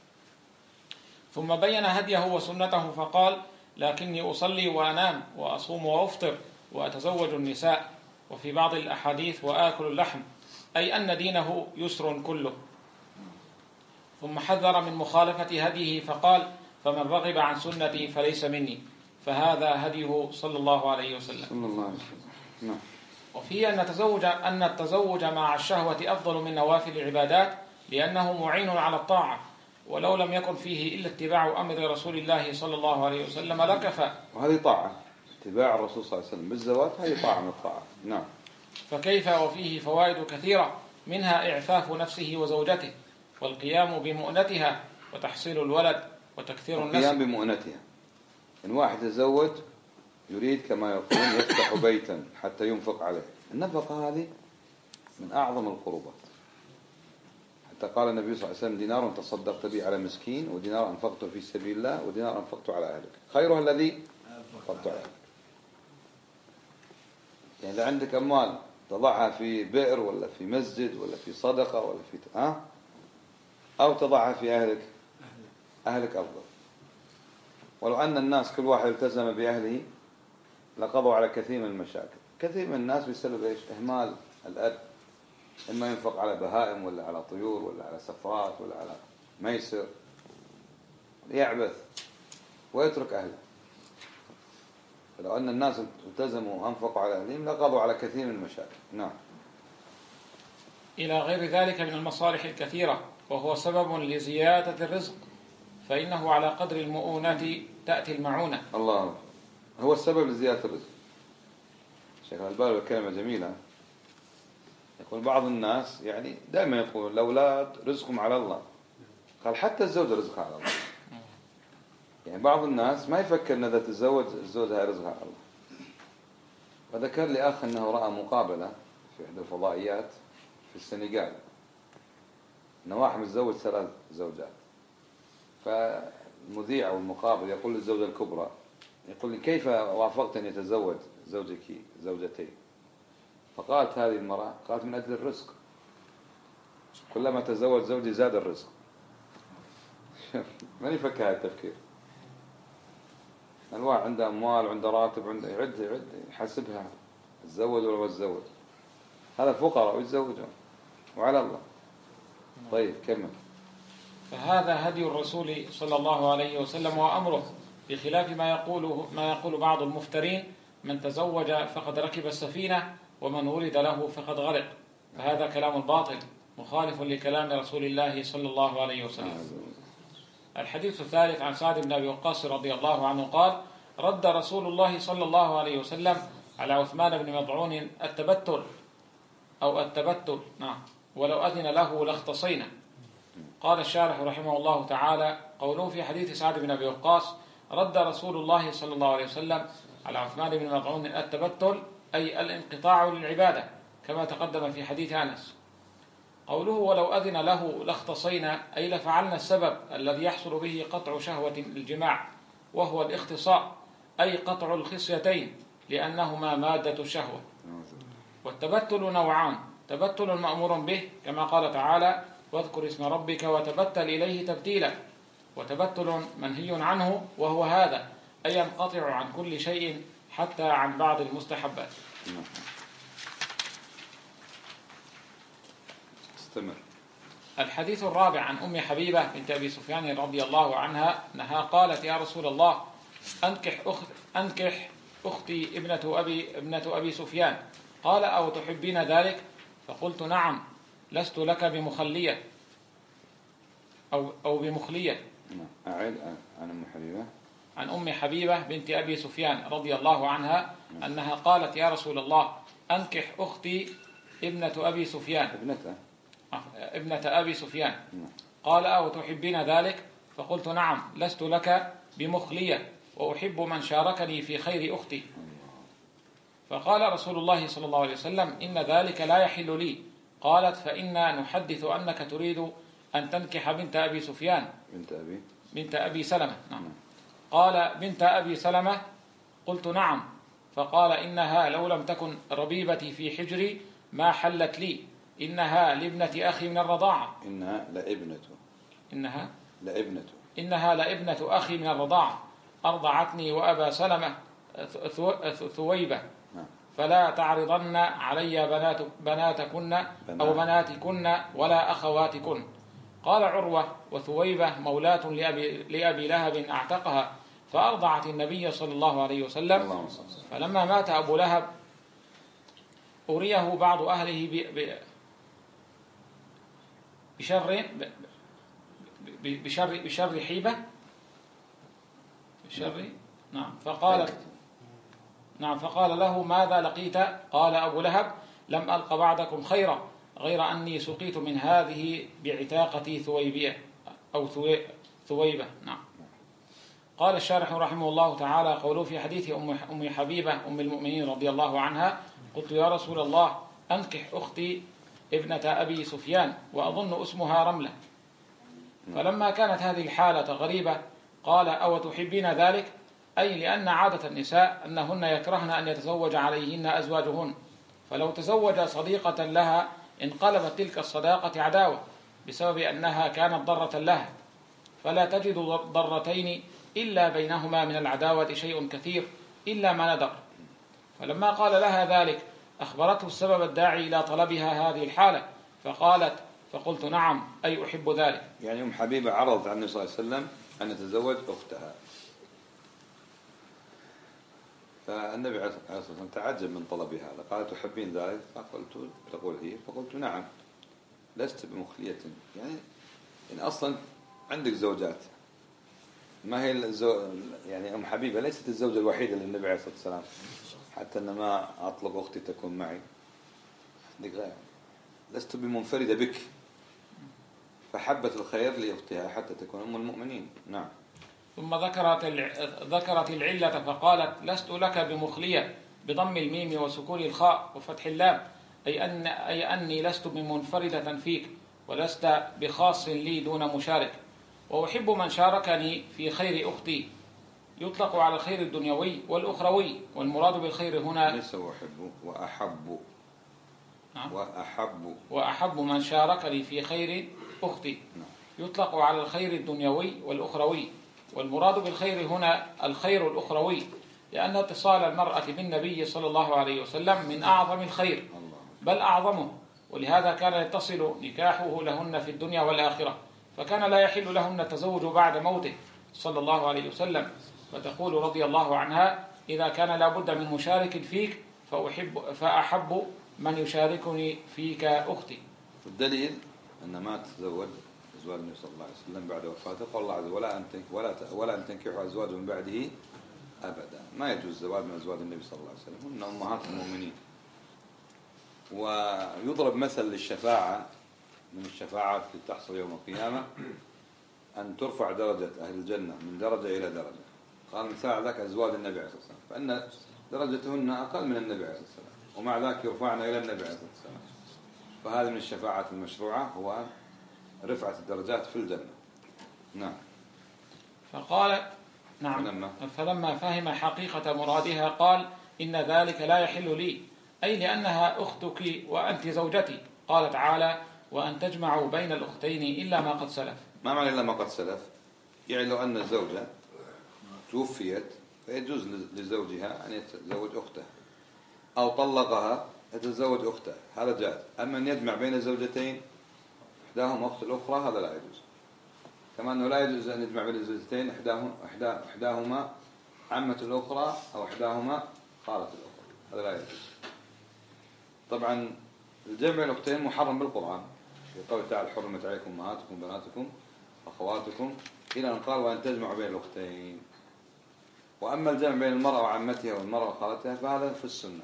ثم بين هديه وسنته فقال لكني أصلي وأنام وأصوم وأفطر وأتزوج النساء، وفي بعض الأحاديث وآكل اللحم، أي أن دينه يسر كله. ثم حذر من مخالفة هديه فقال فمن رغب عن سنتي فليس مني، فهذا هديه صلى الله عليه وسلم. صلى الله عليه وسلم. نعم. وفيه أن التزوج أن التزوج مع الشهوة أفضل من نوافل العبادات لأنه معين على الطاعة، ولو لم يكن فيه إلا اتباع أمر رسول الله صلى الله عليه وسلم لكفى. وهذه طاعة، اتباع الرسول صلى الله عليه وسلم بالزواج هذه طاعة من الطاعة. نعم. فكيف وفيه فوائد كثيرة منها إعفاف نفسه وزوجته، والقيام بمؤنتها، وتحصيل الولد، وتكثير النسل. القيام بمؤنتها، إن واحد يتزوج يريد كما يقولون يفتح بيتا حتى ينفق عليه، النفقة هذه من أعظم القربات. حتى قال النبي صلى الله عليه وسلم: دينار تصدقت به على مسكين، ودينار أنفقته في سبيل الله، ودينار أنفقته على أهلك، خيرها الذي أنفقته على أهلك. يعني إذا عندك أموال تضعها في بئر ولا في مسجد ولا في صدقة ولا في ها أو تضعها في أهلك، أهلك أفضل. ولو أن الناس كل واحد التزم بأهله لقضوا على كثير من المشاكل. كثير من الناس بيسبب إيش؟ إهمال الأب، إما ينفق على بهائم ولا على طيور ولا على سفرات ولا على ميسر، يعبث ويترك أهله. فلو أن الناس التزموا وأنفقوا على أهلهم لقضوا على كثير من المشاكل. نعم. إلى غير ذلك من المصالح الكثيرة، وهو سبب لزيادة الرزق، فإنه على قدر المؤونة تأتي المعونة. الله هو السبب لزيادة الرزق. الشيخ الألباني كلمة جميلة، يقول بعض الناس يعني دائما يقول الأولاد رزقهم على الله، قال حتى الزوجة رزقها على الله. يعني بعض الناس ما يفكر أن إذا تزوج الزوجة رزقها على الله. وذكر لي أخ أنه رأى مقابلة في إحدى الفضائيات في السنغال، أن واحد متزوج ثلاث زوجات، فالمذيع أو المقابل يقول للزوجة الكبرى، يقول لي: كيف وافقت أن يتزوج زوجك زوجتين؟ فقالت هذه المرأة: قالت من أجل الرزق، كلما تزوج زوجي زاد الرزق. من يفكر هذا التفكير؟ الواحد عنده أموال وعنده راتب وعنده يعد يعد يحسبها، تزوج ولا ما تزوج. هذا فقراء ويتزوجون وعلى الله. طيب كمل. فهذا هدي الرسول صلى الله عليه وسلم وأمره، بخلاف ما يقوله ما يقول بعض المفترين: من تزوج فقد ركب السفينة، ومن ولد له فقد غرق. فهذا كلام باطل مخالف لكلام رسول الله صلى الله عليه وسلم. الحديث الثالث عن سعد بن أبي وقاص رضي الله عنه قال: رد رسول الله صلى الله عليه وسلم على عثمان بن مضعون التبتل أو التبتل نعم ولو أذن له لاختصينا. قال الشارح رحمه الله تعالى: قوله في حديث سعد بن أبي وقاص: رد رسول الله صلى الله عليه وسلم على عثمان بن مضعون التبتل، أي الانقطاع للعبادة، كما تقدم في حديث أنس. قوله ولو أذن له لاختصينا، أي لفعلنا السبب الذي يحصل به قطع شهوة الجماع، وهو الاختصاء، أي قطع الخصيتين، لأنهما مادة الشهوة. والتبتل نوعان: تبتل مأمور به كما قال تعالى: واذكر اسم ربك وتبتل إليه تبتيلا، وتبتل منهي عنه وهو هذا، أي ينقطع عن كل شيء حتى عن بعض المستحبات. استمر. الحديث الرابع عن أم حبيبة بنت أبي سفيان رضي الله عنها أنها قالت: يا رسول الله، أنكح أخت أنكح أختي ابنة أبي ابنة أبي سفيان. قال: أو تحبين ذلك؟ فقلت: نعم، لست لك بمخلية أو أو بمخلية. أعيد عن أم حبيبة. عن أم حبيبة بنت أبي سفيان رضي الله عنها أنها قالت: يا رسول الله، أنكح أختي ابنة أبي سفيان ابنته ابنة أبي سفيان. قال: أو تحبين ذلك؟ فقلت: نعم، لست لك بمخلية، وأحب من شاركني في خير أختي. فقال رسول الله صلى الله عليه وسلم: إن ذلك لا يحل لي. قالت: فإنا نحدث أنك تريد أن تنكح بنت أبي سفيان بنت أبي بنت أبي سلمة. نعم. قال: بنت أبي سلمة؟ قلت: نعم. فقال: إنها لو لم تكن ربيبتي في حجري ما حلت لي، إنها لابنة أخي من الرضاعة. إنها لابنته إنها لابنته إنها لابنة أخي من الرضاعة، أرضعتني وأبا سلمة ثويبة، فلا تعرضن علي بنات بناتكن أو بناتكن ولا أخواتكن. قال عروة: وثويبة مولاة لأبي, لأبي لهب أعتقها، فأرضعت النبي صلى الله عليه وسلم. فلما مات أبو لهب أريه بعض أهله بشر بشر بشر حيبة بشر نعم فقالت نعم فقال له: ماذا لقيت؟ قال أبو لهب: لم ألق بعدكم خيرا، غير أني سقيت من هذه بعتاقتي ثويبية أو ثويبة. نعم. قال الشارح رحمه الله تعالى: قوله في حديث أم حبيبة أم المؤمنين رضي الله عنها: قلت يا رسول الله أنكح أختي ابنة أبي سفيان وأظن اسمها رملة. فلما كانت هذه الحالة غريبة قال: أو تحبين ذلك؟ أي لأن عادة النساء أنهن يكرهن أن يتزوج عليهن أزواجهن، فلو تزوج صديقة لها انقلبت تلك الصداقة عداوة بسبب أنها كانت ضرة لها، فلا تجد ضرتين إلا بينهما من العداوة شيء كثير إلا ما ندر. فلما قال لها ذلك أخبرته السبب الداعي إلى طلبها هذه الحالة، فقالت: فقلت نعم، أي أحب ذلك. يعني أم حبيبة عرضت على النبي صلى الله عليه وسلم أن يتزوج أختها، فالنبي عليه الصلاة والسلام تعجب من طلبها هذا، قال: تحبين ذلك؟ فقلت تقول هي، فقلت نعم، لست بمخلية. يعني إن أصلا عندك زوجات، ما هي الزو... يعني أم حبيبة ليست الزوجة الوحيدة للنبي عليه الصلاة والسلام، حتى أن ما أطلق أختي تكون معي، عندك غير، لست بمنفردة بك، فحبت الخير لأختها حتى تكون أم المؤمنين. نعم. ثم ذكرت ذكرت العلة فقالت: لست لك بمخلية بضم الميم وسكون الخاء وفتح اللام، أي أن أي أني لست بمنفردة فيك ولست بخاص لي دون مشارك، وأحب من شاركني في خير أختي. يطلق على الخير الدنيوي والأخروي، والمراد بالخير هنا ليس أحب وأحب. نعم. وأحب وأحب من شاركني في خير أختي. نعم. يطلق على الخير الدنيوي والأخروي، والمراد بالخير هنا الخير الأخروي، لأن اتصال المرأة بالنبي صلى الله عليه وسلم من أعظم الخير، بل أعظمه، ولهذا كان يتصل نكاحه لهن في الدنيا والآخرة، فكان لا يحل لهن التزوج بعد موته صلى الله عليه وسلم. فتقول رضي الله عنها: إذا كان لابد من مشارك فيك فأحب فأحب من يشاركني فيك أختي. الدليل أن ما تزوج أزواج النبي صلى الله عليه وسلم بعد وفاته، قال الله عز وجل: ولا أن ولا ولا أن تنكحوا أزواج من بعده أبدا. ما يجوز الزواج من أزواج النبي صلى الله عليه وسلم، هن أمهات المؤمنين. ويضرب مثل للشفاعة من الشفاعات اللي تحصل يوم القيامة، أن ترفع درجة أهل الجنة من درجة إلى درجة. قال مثال ذلك أزواج النبي عليه الصلاة والسلام، فإن درجتهن أقل من النبي عليه الصلاة والسلام، ومع ذلك يرفعن إلى النبي عليه الصلاة والسلام. فهذه من الشفاعات المشروعة، هو رفعة الدرجات في الجنة. نعم. فقال نعم. فلما, فلما فهم حقيقة مرادها قال: إن ذلك لا يحل لي، أي لأنها أختك وأنت زوجتي. قال تعالى: وأن تجمعوا بين الأختين إلا ما قد سلف. ما معنى إلا ما قد سلف؟ يعني لو أن الزوجة توفيت فيجوز لزوجها أن يتزوج أختها، أو طلقها يتزوج أختها، هذا جائز. أما أن يجمع بين زوجتين إحداهما أخت الأخرى هذا لا يجوز. كما أنه لا يجوز أن يجمع بين الزوجتين إحداهما عمة الأخرى أو إحداهما خالة الأخرى، هذا لا يجوز. طبعا الجمع الأختين محرم بالقرآن، في قوله تعالى: حرمت عليكم أمهاتكم بناتكم أخواتكم، إلى أن قال: وأن تجمعوا بين الأختين. وأما الجمع بين المرأة وعمتها والمرأة وخالتها فهذا في السنة،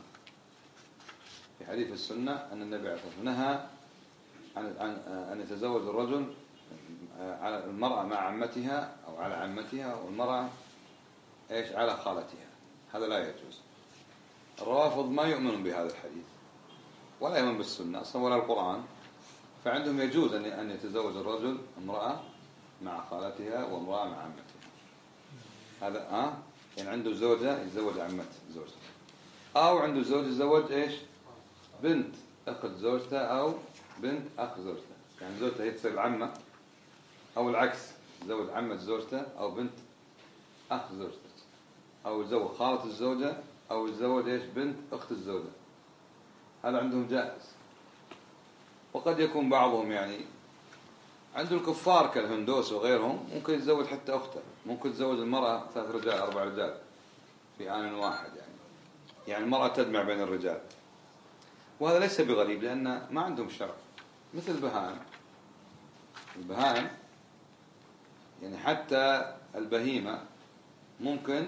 في حديث السنة أن النبي عليه الصلاة والسلام نهى عن أن يتزوج الرجل على المرأة مع عمتها أو على عمتها، والمرأة إيش على خالتها، هذا لا يجوز. الروافض ما يؤمنون بهذا الحديث ولا يؤمن بالسنة أصلا ولا القرآن، فعندهم يجوز أن يتزوج الرجل امرأة مع خالتها وامرأة مع عمتها. هذا آه يعني عنده زوجة يتزوج عمت زوجته، أو عنده زوج يتزوج إيش بنت أخت زوجته أو بنت أخ زوجته، يعني زوجته هي تصير العمة، أو العكس يتزوج عمة زوجته أو بنت أخ زوجته، أو يتزوج خالة الزوجة أو يتزوج إيش بنت أخت الزوجة، هذا عندهم جائز. وقد يكون بعضهم يعني عنده الكفار كالهندوس وغيرهم ممكن يتزوج حتى أخته، ممكن يتزوج المرأة ثلاث رجال أربع رجال في آن واحد، يعني يعني المرأة تجمع بين الرجال، وهذا ليس بغريب لأن ما عندهم شرع. مثل البهائم، البهائم يعني حتى البهيمة ممكن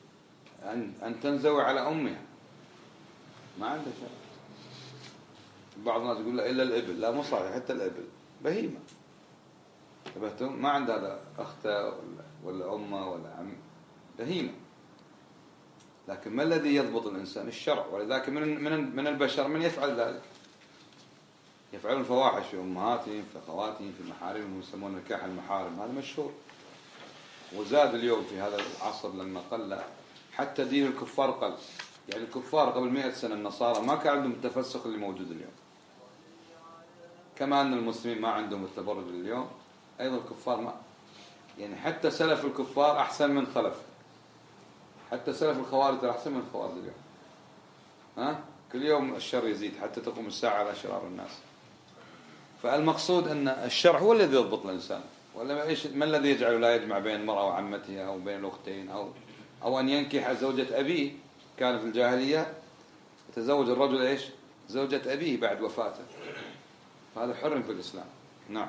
أن أن تنزوي على أمها، ما عندها شرع. بعض الناس يقول لا إلا الإبل، لا مو صحيح، حتى الإبل بهيمة. انتبهتم؟ ما عند هذا أخته ولا, ولا أمه ولا عم، بهيمة. لكن ما الذي يضبط الإنسان؟ الشرع. ولذلك من من من البشر من يفعل ذلك، يفعلون الفواحش في أمهاتهم في أخواتهم في محارمهم، يسمون نكاح المحارم، هذا مشهور. وزاد اليوم في هذا العصر لما قل حتى دين الكفار قل. يعني الكفار قبل مئة سنة النصارى ما كان عندهم التفسخ اللي موجود اليوم، كما أن المسلمين ما عندهم التبرج اليوم، أيضا الكفار ما. يعني حتى سلف الكفار أحسن من خلف، حتى سلف الخوارج أحسن من الخوارج اليوم. ها؟ كل يوم الشر يزيد حتى تقوم الساعة على شرار الناس. فالمقصود أن الشرع هو الذي يضبط الإنسان، ولا إيش؟ ما الذي يجعل لا يجمع بين المرأة وعمتها أو بين الأختين، أو أو أن ينكح زوجة أبيه؟ كان في الجاهلية يتزوج الرجل إيش؟ زوجة أبيه بعد وفاته، فهذا حرم في الإسلام. نعم.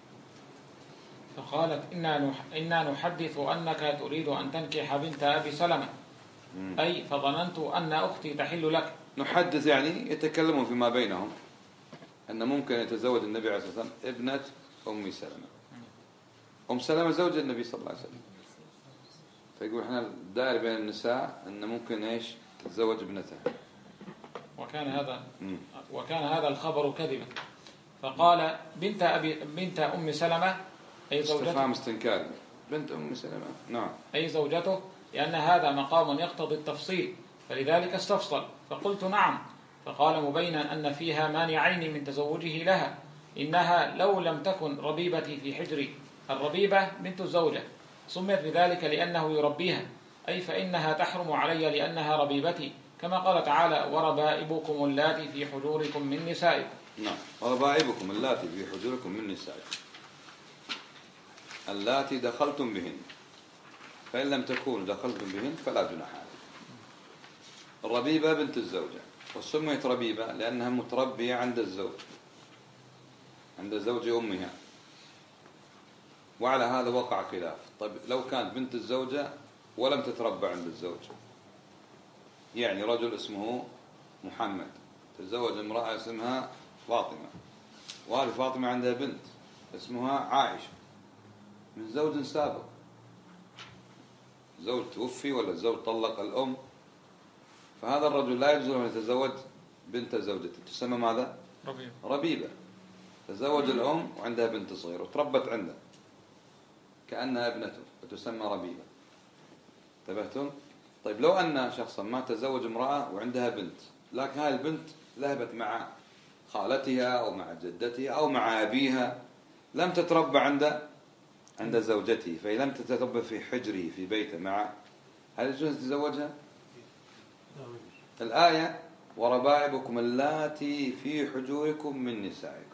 فقالت إنا إنا نحدث أنك تريد أن تنكح بنت أبي سلمة، أي فظننت أن أختي تحل لك. نحدث يعني يتكلمون فيما بينهم أن ممكن يتزوج النبي عليه الصلاة والسلام ابنة أم سلمة. أم سلمة زوج النبي صلى الله عليه وسلم، فيقول إحنا الدائر بين النساء أن ممكن إيش تتزوج ابنتها. وكان هذا م. وكان هذا الخبر كذبا. فقال بنت أبي بنت أم سلمة، أي زوجته. استفهام استنكاري. بنت أم سلمة، نعم، أي زوجته، لأن هذا مقام يقتضي التفصيل، فلذلك استفصل. فقلت نعم. فقال مبينا أن فيها مانعين من تزوجه لها، إنها لو لم تكن ربيبتي في حجري. الربيبة بنت الزوجة، سميت بذلك لأنه يربيها، أي فإنها تحرم علي لأنها ربيبتي، كما قال تعالى وربائبكم اللاتي في حجوركم من نسائكم. نعم، وربائبكم اللاتي في حجوركم من نسائكم اللاتي دخلتم بهن، فإن لم تكونوا دخلتم بهن فلا جناح عليكم. الربيبة بنت الزوجة، وسميت ربيبة لأنها متربية عند الزوج، عند زوج أمها. وعلى هذا وقع خلاف. طيب لو كانت بنت الزوجة ولم تتربى عند الزوج، يعني رجل اسمه محمد تزوج امرأة اسمها فاطمة، وهذه فاطمة عندها بنت اسمها عائشة من زوج سابق، زوج توفي ولا الزوج طلق الأم، فهذا الرجل لا يجوز له أن يتزوج بنت زوجته، تسمى ماذا؟ ربيبة. ربيبة. تزوج الأم وعندها بنت صغيرة وتربت عنده كأنها ابنته، فتسمى ربيبة. انتبهتم؟ طيب لو أن شخصا ما تزوج امرأة وعندها بنت، لكن هذه البنت ذهبت مع خالتها أو مع جدتها أو مع أبيها، لم تتربى عند عند زوجته، فهي لم تتربى في حجره في بيته مع، هل يجوز تزوجها؟ الآية وربائبكم اللاتي في حجوركم من نسائكم،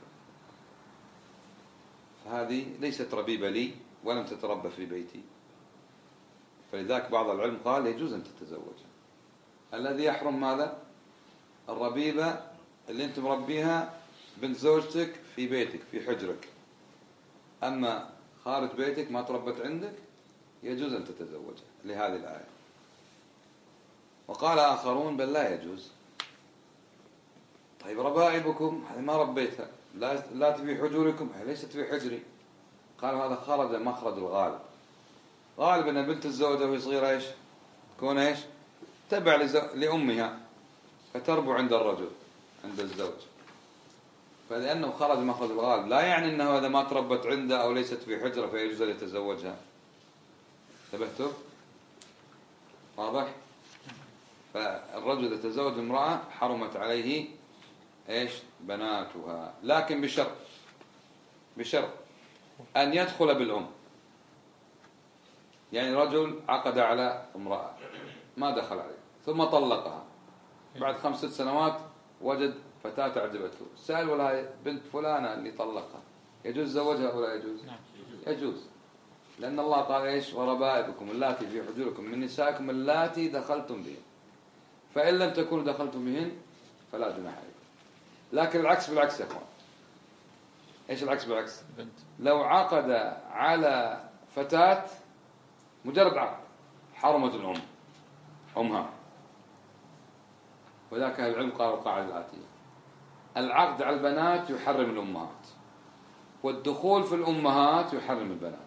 فهذه ليست ربيبة لي ولم تتربى في بيتي، فلذلك بعض العلم قال يجوز أن تتزوجها. الذي يحرم ماذا؟ الربيبة اللي أنت مربيها بنت زوجتك في بيتك في حجرك، أما خارج بيتك ما تربت عندك يجوز أن تتزوجها لهذه الآية. وقال آخرون بل لا يجوز. طيب ربائبكم هذه ما ربيتها، لا لا في حجوركم، هي ليست في حجري. قالوا هذا خرج مخرج الغالب. غالب أن بنت الزوجة وهي صغيرة إيش تكون إيش تبع لأمها، فتربو عند الرجل عند الزوج، فلأنه خرج مخرج الغالب لا يعني أنه هذا ما تربت عنده أو ليست في حجرة فيجوز أن يتزوجها. انتبهتوا؟ واضح؟ فالرجل إذا تزوج امرأة حرمت عليه إيش بناتها، لكن بشرط بشرط أن يدخل بالأم. يعني رجل عقد على امرأة ما دخل عليه ثم طلقها، بعد خمس ست سنوات وجد فتاة تعجبته، سأل ولا بنت فلانة اللي طلقها يجوز زوجها ولا يجوز؟ يجوز، لأن الله قال إيش وربائبكم اللاتي في حجوركم من نسائكم اللاتي دخلتم بهن، فإن لم تكونوا دخلتم بهن فلا جناح عليكم. لكن العكس بالعكس يا أخوان. إيش العكس بالعكس؟ لو عقد على فتاة مجرد عقد حرمت الأم أمها، وذاك العلم قالوا القاعدة الآتية العقد على البنات يحرم الأمهات، والدخول في الأمهات يحرم البنات.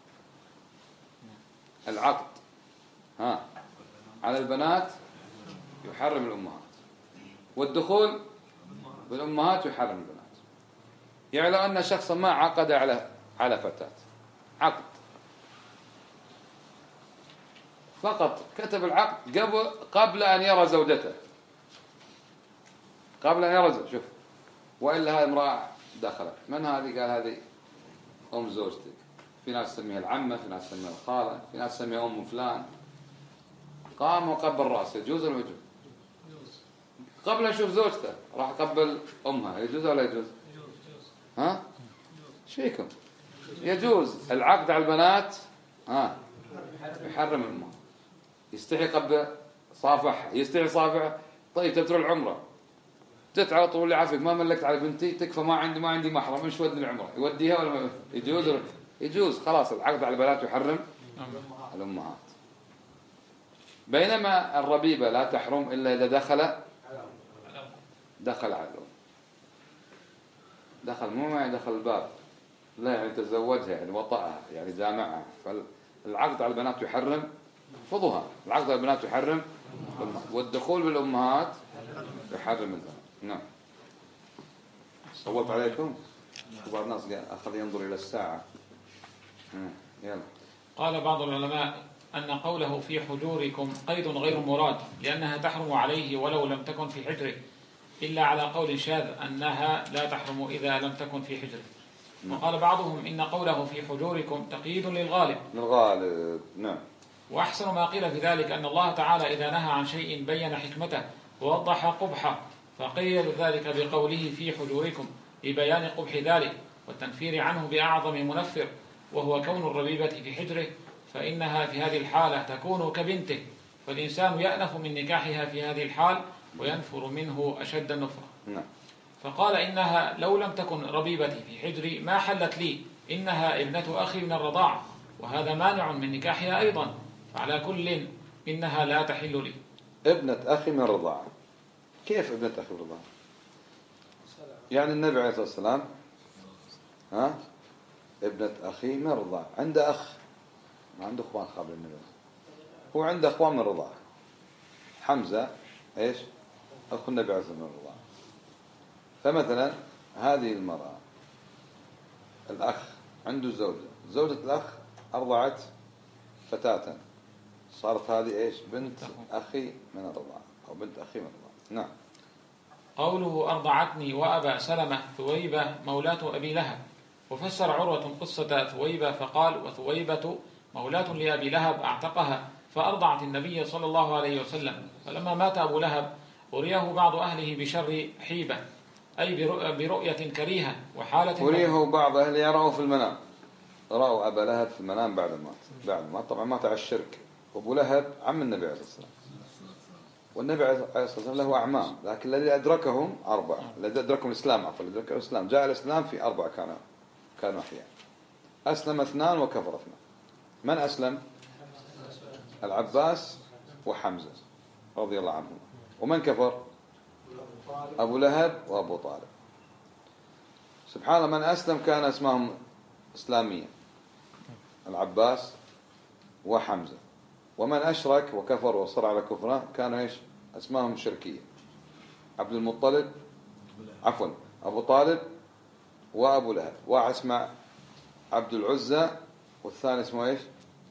العقد ها على البنات يحرم الأمهات، والدخول بالأمهات يحرم البنات. يعني لو أن شخصا ما عقد على على فتاة عقد، فقط كتب العقد قبل قبل أن يرى زوجته، قبل أن يرى زوجته، شوف، وإلا هذه امرأة دخلت، من هذه؟ قال هذه أم زوجتك. في ناس تسميها العمة، في ناس تسميها الخالة، في ناس تسميها أم فلان. قام وقبل رأسه، يجوز ولا يجوز؟ قبل أن يشوف زوجته راح قبل أمها، يجوز ولا يجوز؟ ها؟ ايش فيكم؟ يجوز. العقد على البنات ها يحرم الأمها. يستحي قبل صافح، يستحي صافح. طيب تبتر العمرة، تتعب طول يعافيك، ما ملكت على بنتي، تكفى ما عندي ما عندي محرم، ايش ودي العمرة؟ يوديها ولا ما يجوز؟ يجوز. خلاص العقد على البنات يحرم الأمهات. بينما الربيبة لا تحرم إلا إذا دخل دخل على الأم، دخل مو يعني دخل الباب، لا يعني تزوجها، يعني وطأها، يعني جامعها. فالعقد على البنات يحرم فضها، العقد على البنات يحرم، والدخول بالأمهات يحرم البنات. نعم. صوت عليكم وبعض الناس أخذ ينظر إلى الساعة. يلا. قال بعض العلماء أن قوله في حجوركم قيد غير مراد، لأنها تحرم عليه ولو لم تكن في حجره، إلا على قول شاذ أنها لا تحرم إذا لم تكن في حجره. وقال بعضهم إن قوله في حجوركم تقييد للغالب للغالب. نعم. وأحسن ما قيل في ذلك أن الله تعالى إذا نهى عن شيء بين حكمته ووضح قبحه، فقيل ذلك بقوله في حجوركم لبيان قبح ذلك والتنفير عنه بأعظم منفر، وهو كون الربيبة في حجره، فإنها في هذه الحالة تكون كبنته، فالإنسان يأنف من نكاحها في هذه الحال وينفر منه أشد النفرة. نعم. فقال إنها لو لم تكن ربيبتي في حجري ما حلت لي، إنها ابنة أخي من الرضاعة، وهذا مانع من نكاحها أيضا، فعلى كل إنها لا تحل لي. ابنة أخي من الرضاعة، كيف ابنة أخي من الرضاعة؟ يعني النبي عليه الصلاة والسلام ها ابنة أخي من الرضاعة، عنده أخ، ما عنده أخوان قبل النبي، هو عنده أخوان من الرضاعة. حمزة إيش أخو النبي عليه الصلاة والسلام من الرضاعة. فمثلا هذه المرأة الأخ عنده زوجة، زوجة الأخ أرضعت فتاة، صارت هذه إيش بنت أخي من الرضاعة أو بنت أخي من الرضاعة. نعم. قوله أرضعتني وأبا سلمة ثويبة مولاة أبي لهب. وفسر عروة قصة ثويبة فقال وثويبة مولاة لأبي لهب أعتقها فأرضعت النبي صلى الله عليه وسلم، فلما مات أبو لهب أريه بعض أهله بشر حيبة، أي برؤية كريهة وحالة. أريه بعض أهله يراه في المنام، رأوا أبا لهب في المنام بعد الموت، بعد الموت طبعا مات على الشرك. وأبو لهب عم النبي عليه الصلاة والسلام، والنبي عليه الصلاة والسلام له أعمام، لكن الذي أدركهم أربعة، الذي أدركهم الإسلام عفوا الذي أدركهم الإسلام جاء الإسلام في أربعة كانوا كانوا أحياء. أسلم اثنان وكفر اثنان. من أسلم؟ العباس وحمزة رضي الله عنهم. ومن كفر؟ أبو لهب وأبو طالب. سبحان الله، من أسلم كان اسمهم إسلاميا، العباس وحمزة. ومن أشرك وكفر وصر على كفره كانوا إيش اسمهم شركية، عبد المطلب عفوا أبو طالب وأبو لهب. واحد اسمه عبد العزى والثاني اسمه إيش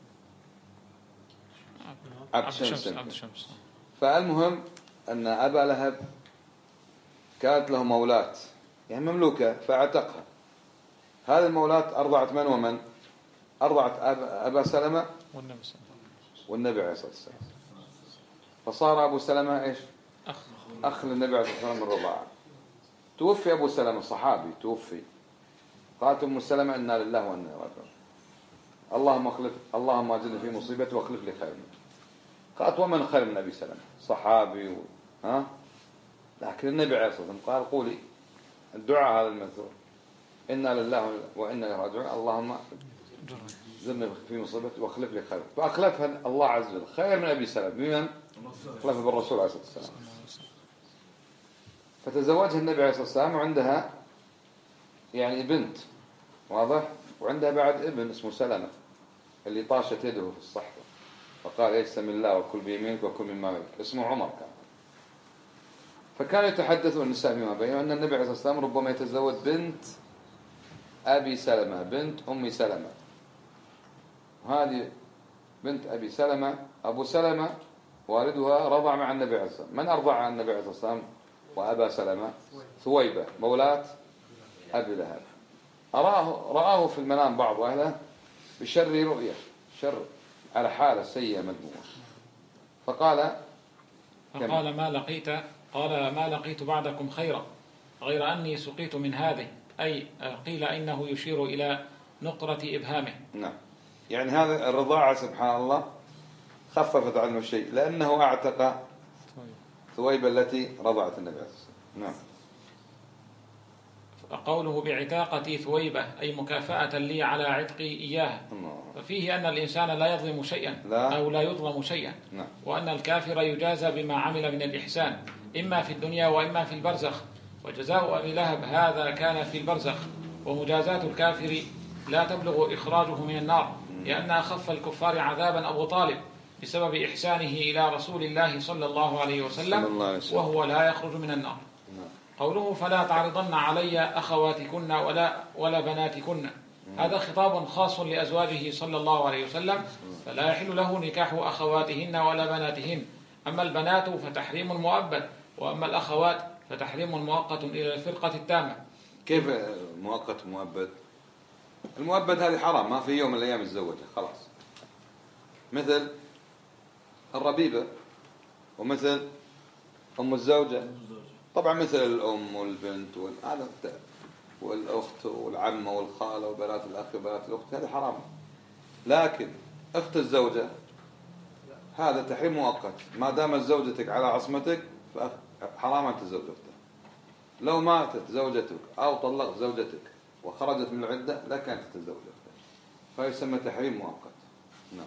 عبد الشمس. فالمهم أن أبا لهب كانت له مولاة يعني مملوكة فاعتقها. هذه المولاة أرضعت من ومن؟ أرضعت أبا سلمة والنبي عليه الصلاة والسلام. فصار أبو سلمة إيش أخ, أخ للنبي عليه الصلاة والسلام من الرضاعة. توفي أبو سلمة صحابي توفي، قالت أم سلمة إنا لله وإنا إليه راجعون، اللهم اخلف اللهم اجرني في مصيبتي واخلف لي خير منها. قالت ومن خير من أبي سلمة؟ صحابي و... ها لكن النبي عليه الصلاة والسلام قال قولي الدعاء هذا المذكور إنا لله وإنا إليه راجعون اللهم اجرني في مصيبتي واخلف لي خير. فأخلفها الله عز وجل خير من أبي سلمة. بمن؟ أخلفها بالرسول عليه الصلاة والسلام. فتزوجها النبي عليه الصلاة والسلام وعندها يعني بنت، واضح، وعندها بعد ابن اسمه سلمة اللي طاشت يده في الصحفة، فقال ايش سم الله وكل بيمينك وكل مما ملك، اسمه عمر كان. فكانوا يتحدثون النساء فيما بينهم أن النبي عليه الصلاة والسلام ربما يتزوج بنت أبي سلمة، بنت أم سلمة. هذه بنت أبي سلمة، أبو سلمة والدها رضع مع النبي عليه الصلاة والسلام. من أرضع عن النبي عليه الصلاة والسلام وأبا سلمة؟ ثويبة مولاة أبي لهب. أراه رآه في المنام بعض أهله بشر رؤية، شر على حالة سيئة مذمومة، فقال فقال ما لقيت قال ما لقيت بعدكم خيرا غير أني سقيت من هذه، أي قيل إنه يشير إلى نقرة إبهامه. نعم، يعني هذا الرضاعة سبحان الله خففت عنه شيء لأنه أعتق ثويبة التي رضعت النبي عليه الصلاة والسلام. نعم. قوله بعتاقتي ثويبة أي مكافأة لي على عتقي إياها، ففيه أن الإنسان لا يظلم شيئا لا. أو لا يظلم شيئا. نعم. وأن الكافر يجازى بما عمل من الإحسان إما في الدنيا وإما في البرزخ، وجزاء أبي لهب هذا كان في البرزخ. ومجازاة الكافر لا تبلغ إخراجه من النار، لأن أخف الكفار عذابا أبو طالب بسبب إحسانه إلى رسول الله صلى الله عليه وسلم وهو لا يخرج من النار. قوله فلا تعرضن علي أخواتكن ولا ولا بناتكن، هذا خطاب خاص لأزواجه صلى الله عليه وسلم، فلا يحل له نكاح أخواتهن ولا بناتهن. أما البنات فتحريم مؤبد، وأما الأخوات فتحريم مؤقت إلى الفرقة التامة. كيف مؤقت مؤبد؟ المؤبد هذه حرام، ما في يوم من الأيام يتزوجها خلاص، مثل الربيبة ومثل أم الزوجة، طبعا مثل الأم والبنت والهذا والأخت والعمة والخالة وبنات الأخ وبنات الأخت، هذا حرام. لكن أخت الزوجة هذا تحريم مؤقت، ما دامت زوجتك على عصمتك فحرام أن تتزوج أختها. لو ماتت زوجتك أو طلقت زوجتك وخرجت من العدة لا كانت تتزوج أختها، فيسمى تحريم مؤقت. نعم.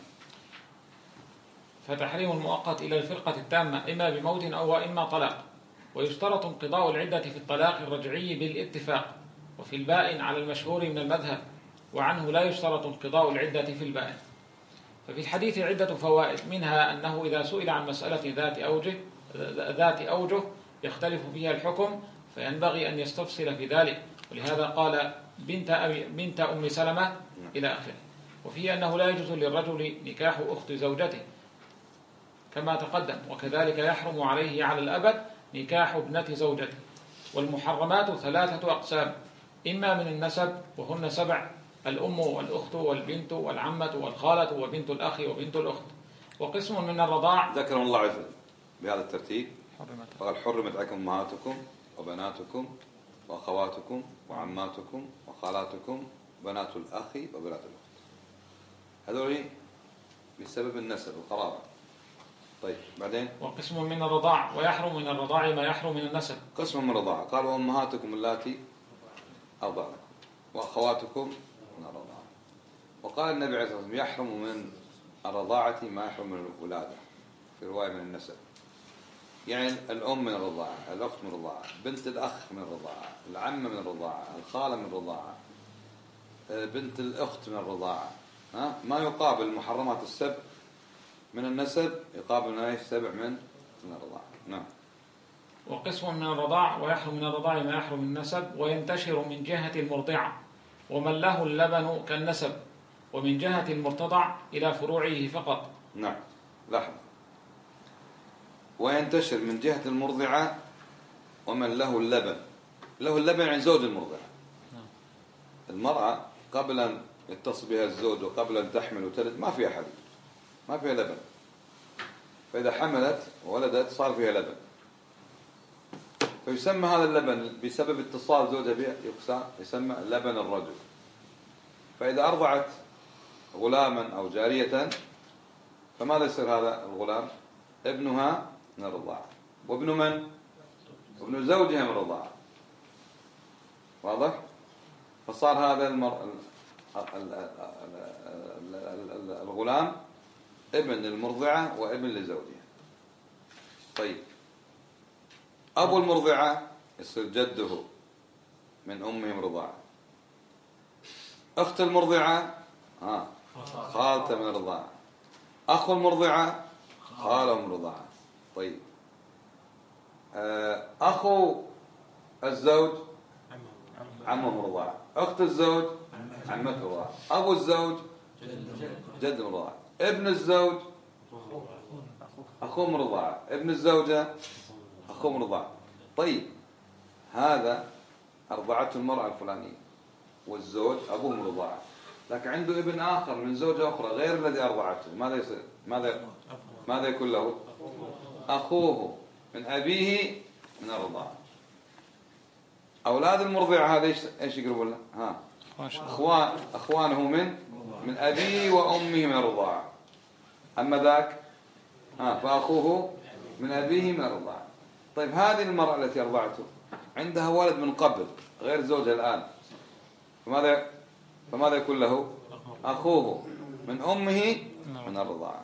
فتحريم المؤقت إلى الفرقة التامة إما بموت أو إما طلاق. ويشترط انقضاء العدة في الطلاق الرجعي بالاتفاق، وفي البائن على المشهور من المذهب، وعنه لا يشترط انقضاء العدة في البائن. ففي الحديث عدة فوائد، منها أنه إذا سئل عن مسألة ذات أوجه ذات أوجه يختلف فيها الحكم فينبغي أن يستفصل في ذلك، ولهذا قال بنت, أبي بنت أم سلمة إلى آخره. وفيه أنه لا يجوز للرجل نكاح أخت زوجته كما تقدم، وكذلك يحرم عليه على الأبد نكاح ابنة زوجته. والمحرمات ثلاثة أقسام، إما من النسب وهن سبع: الأم والأخت والبنت والعمة والخالة وبنت الأخ وبنت الأخت. وقسم من الرضاع ذكر الله عز وجل بهذا الترتيب، فقال حرمت عليكم أمهاتكم وبناتكم وأخواتكم وعماتكم وخالاتكم وبنات الأخ وبنات الأخت. هذول بسبب النسب والقرابة. طيب بعدين وقسم من الرضاع، ويحرم من الرضاع ما يحرم من النسب. قسم من الرضاعة قال وأمهاتكم اللاتي أرضعنكم وأخواتكم من الرضاعة. وقال النبي عليه الصلاة والسلام يحرم من الرضاعة ما يحرم من الولادة، في رواية من النسب، يعني الأم من الرضاعة، الأخت من الرضاعة، بنت الأخ من الرضاعة، العمة من الرضاعة، الخالة من الرضاعة، بنت الأخت من الرضاعة. ها؟ ما يقابل محرمات السبع من النسب يقابل ايش سبع من من الرضاعة. نعم. وقسم من الرضاع، ويحرم من الرضاع ما يحرم من النسب، وينتشر من جهة المرضعة ومن له اللبن كالنسب، ومن جهة المرتضع إلى فروعه فقط. نعم. لاحظ، وينتشر من جهة المرضعة ومن له اللبن. له اللبن عن زوج المرضعة. نعم. المرأة قبل أن يتصل بها الزوج وقبل أن تحمل وتلد ما فيها حليب، ما فيها لبن، فإذا حملت وولدت صار فيها لبن، فيسمى هذا اللبن بسبب اتصال زوجها بها يسمى لبن الرجل. فإذا أرضعت غلاما أو جارية فماذا يصير هذا الغلام؟ ابنها من الرضاعة، وابن من؟ ابن زوجها من الرضاعة. واضح؟ فصار هذا المر... الغلام ابن المرضعة وابن لزوجها. طيب أبو المرضعة يصير جده من أمهم رضاعة. أخت المرضعة ها خالته من الرضاعة. أخو المرضعة خاله من الرضاعة. طيب أخو الزوج عمه من الرضاعة. أخت الزوج عمته من الرضاعة. أبو الزوج جد من الرضاعة. ابن الزوج أخوه من الرضاعة. ابن الزوجة أخوه من الرضاعة. طيب هذا أرضعته المرأة الفلانية والزوج أبوه من الرضاعة، لكن عنده ابن آخر من زوجة أخرى غير الذي أرضعته، ماذا يصير؟ ماذا ماذا يكون له؟ أخوه من أبيه من الرضاعة. أولاد المرضعة هذا إيش إيش يقربوا له؟ ها أخوان أخوانه من من أبيه وأمه من الرضاعة. أما ذاك ها فأخوه من أبيه من الرضاعة. طيب هذه المرأة التي أرضعته عندها ولد من قبل غير زوجها الآن، فماذا فماذا يكون له؟ أخوه من أمه من الرضاعة.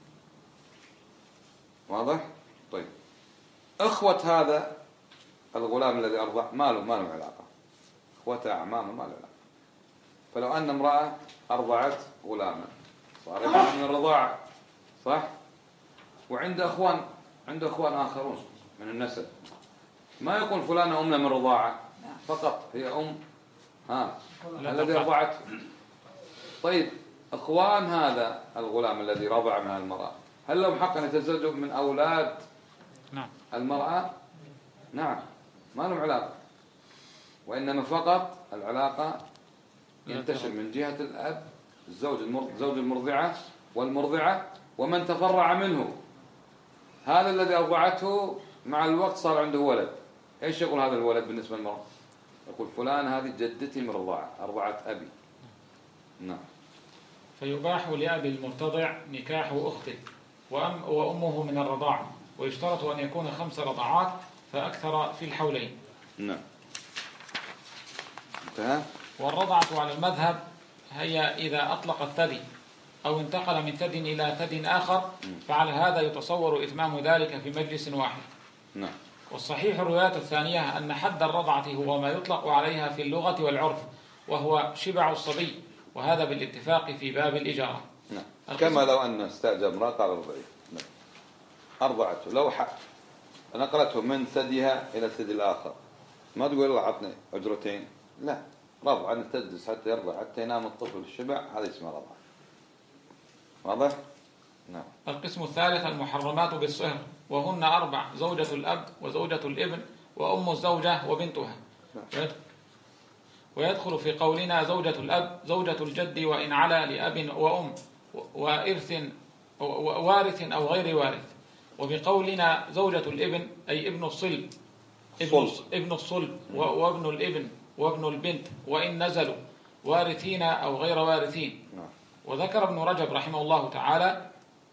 واضح؟ طيب أخوة هذا الغلام الذي أرضع ما له ما له علاقة، أخوته أعمامه ما له علاقة. فلو أن امرأة أرضعت غلاما صار من الرضاعة صح؟ وعند أخوان عنده أخوان آخرون من النسب، ما يكون فلانة أمنا من الرضاعة فقط، هي أم ها الذي رضعت. طيب أخوان هذا الغلام الذي رضع من المرأة هل لهم حق أن يتزوجوا من أولاد نعم المرأة؟ نعم ما لهم علاقة، وإنما فقط العلاقة ينتشر من جهة الأب الزوج زوج المرضعة والمرضعة ومن تفرع منه. هذا الذي أرضعته مع الوقت صار عنده ولد، إيش يقول هذا الولد بالنسبة للمرأة؟ يقول فلان هذه جدتي من الرضاعة أرضعت أبي. نعم. فيباح لأبي المرتضع نكاح أخته وأم وأمه من الرضاعة، ويشترط أن يكون خمس رضعات فأكثر في الحولين. نعم. انتهى. والرضعة على المذهب هي إذا أطلق الثدي أو انتقل من ثد إلى ثد آخر، فعلى هذا يتصور إتمام ذلك في مجلس واحد. نعم. والصحيح الروايات الثانية أن حد الرضعة هو ما يطلق عليها في اللغة والعرف، وهو شبع الصبي، وهذا بالاتفاق في باب الإجارة. نعم. كما لو أن استأجر امرأة قال أرضعيه، نعم. أرضعته لو نقلته من ثديها إلى الثدي الآخر ما تقول الله عطني أجرتين، لا، رضع أن تدس حتى يرضع حتى ينام الطفل الشبع، هذا اسمه رضع. واضح؟ نعم. القسم الثالث المحرمات بالصهر، وهن أربع: زوجة الأب وزوجة الابن وأم الزوجة وبنتها. نعم. ويدخل في قولنا زوجة الأب زوجة الجد وإن علا لأب وأم وإرث وارث أو غير وارث. وبقولنا زوجة الابن أي ابن الصلب ابن, ابن الصلب وابن الابن وابن البنت وإن نزلوا وارثين أو غير وارثين. نعم. وذكر ابن رجب رحمه الله تعالى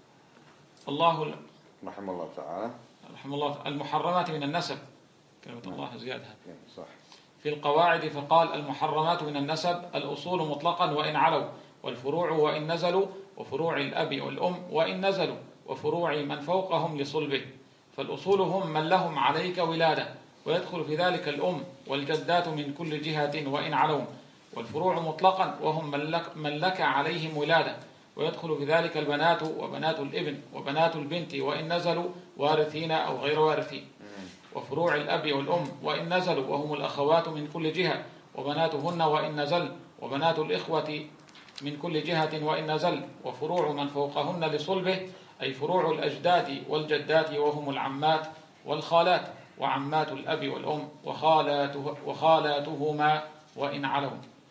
الله رحمه الله تعالى رحمه الله المحرمات من النسب كلمة الله زيادها صح في القواعد، فقال المحرمات من النسب الأصول مطلقا وإن علوا، والفروع وإن نزلوا، وفروع الأب والأم وإن نزلوا، وفروع من فوقهم لصلبه. فالأصول هم من لهم عليك ولادة، ويدخل في ذلك الأم والجدات من كل جهة وإن علوا. والفروع مطلقا وهم من لك, من لك عليهم ولادة، ويدخل في ذلك البنات وبنات الابن وبنات البنت وإن نزلوا وارثين أو غير وارثين. وفروع الأب والأم وإن نزلوا وهم الأخوات من كل جهة وبناتهن وإن نزل، وبنات الإخوة من كل جهة وإن نزل. وفروع من فوقهن لصلبه أي فروع الأجداد والجدات وهم العمات والخالات وعمات الأب والأم وخالاته وخالاتهما وإن علوا.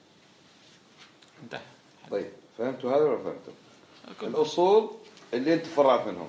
انتهى. طيب فهمتوا هذا ولا فهمتوا؟ الأصول اللي انت فرعت منهم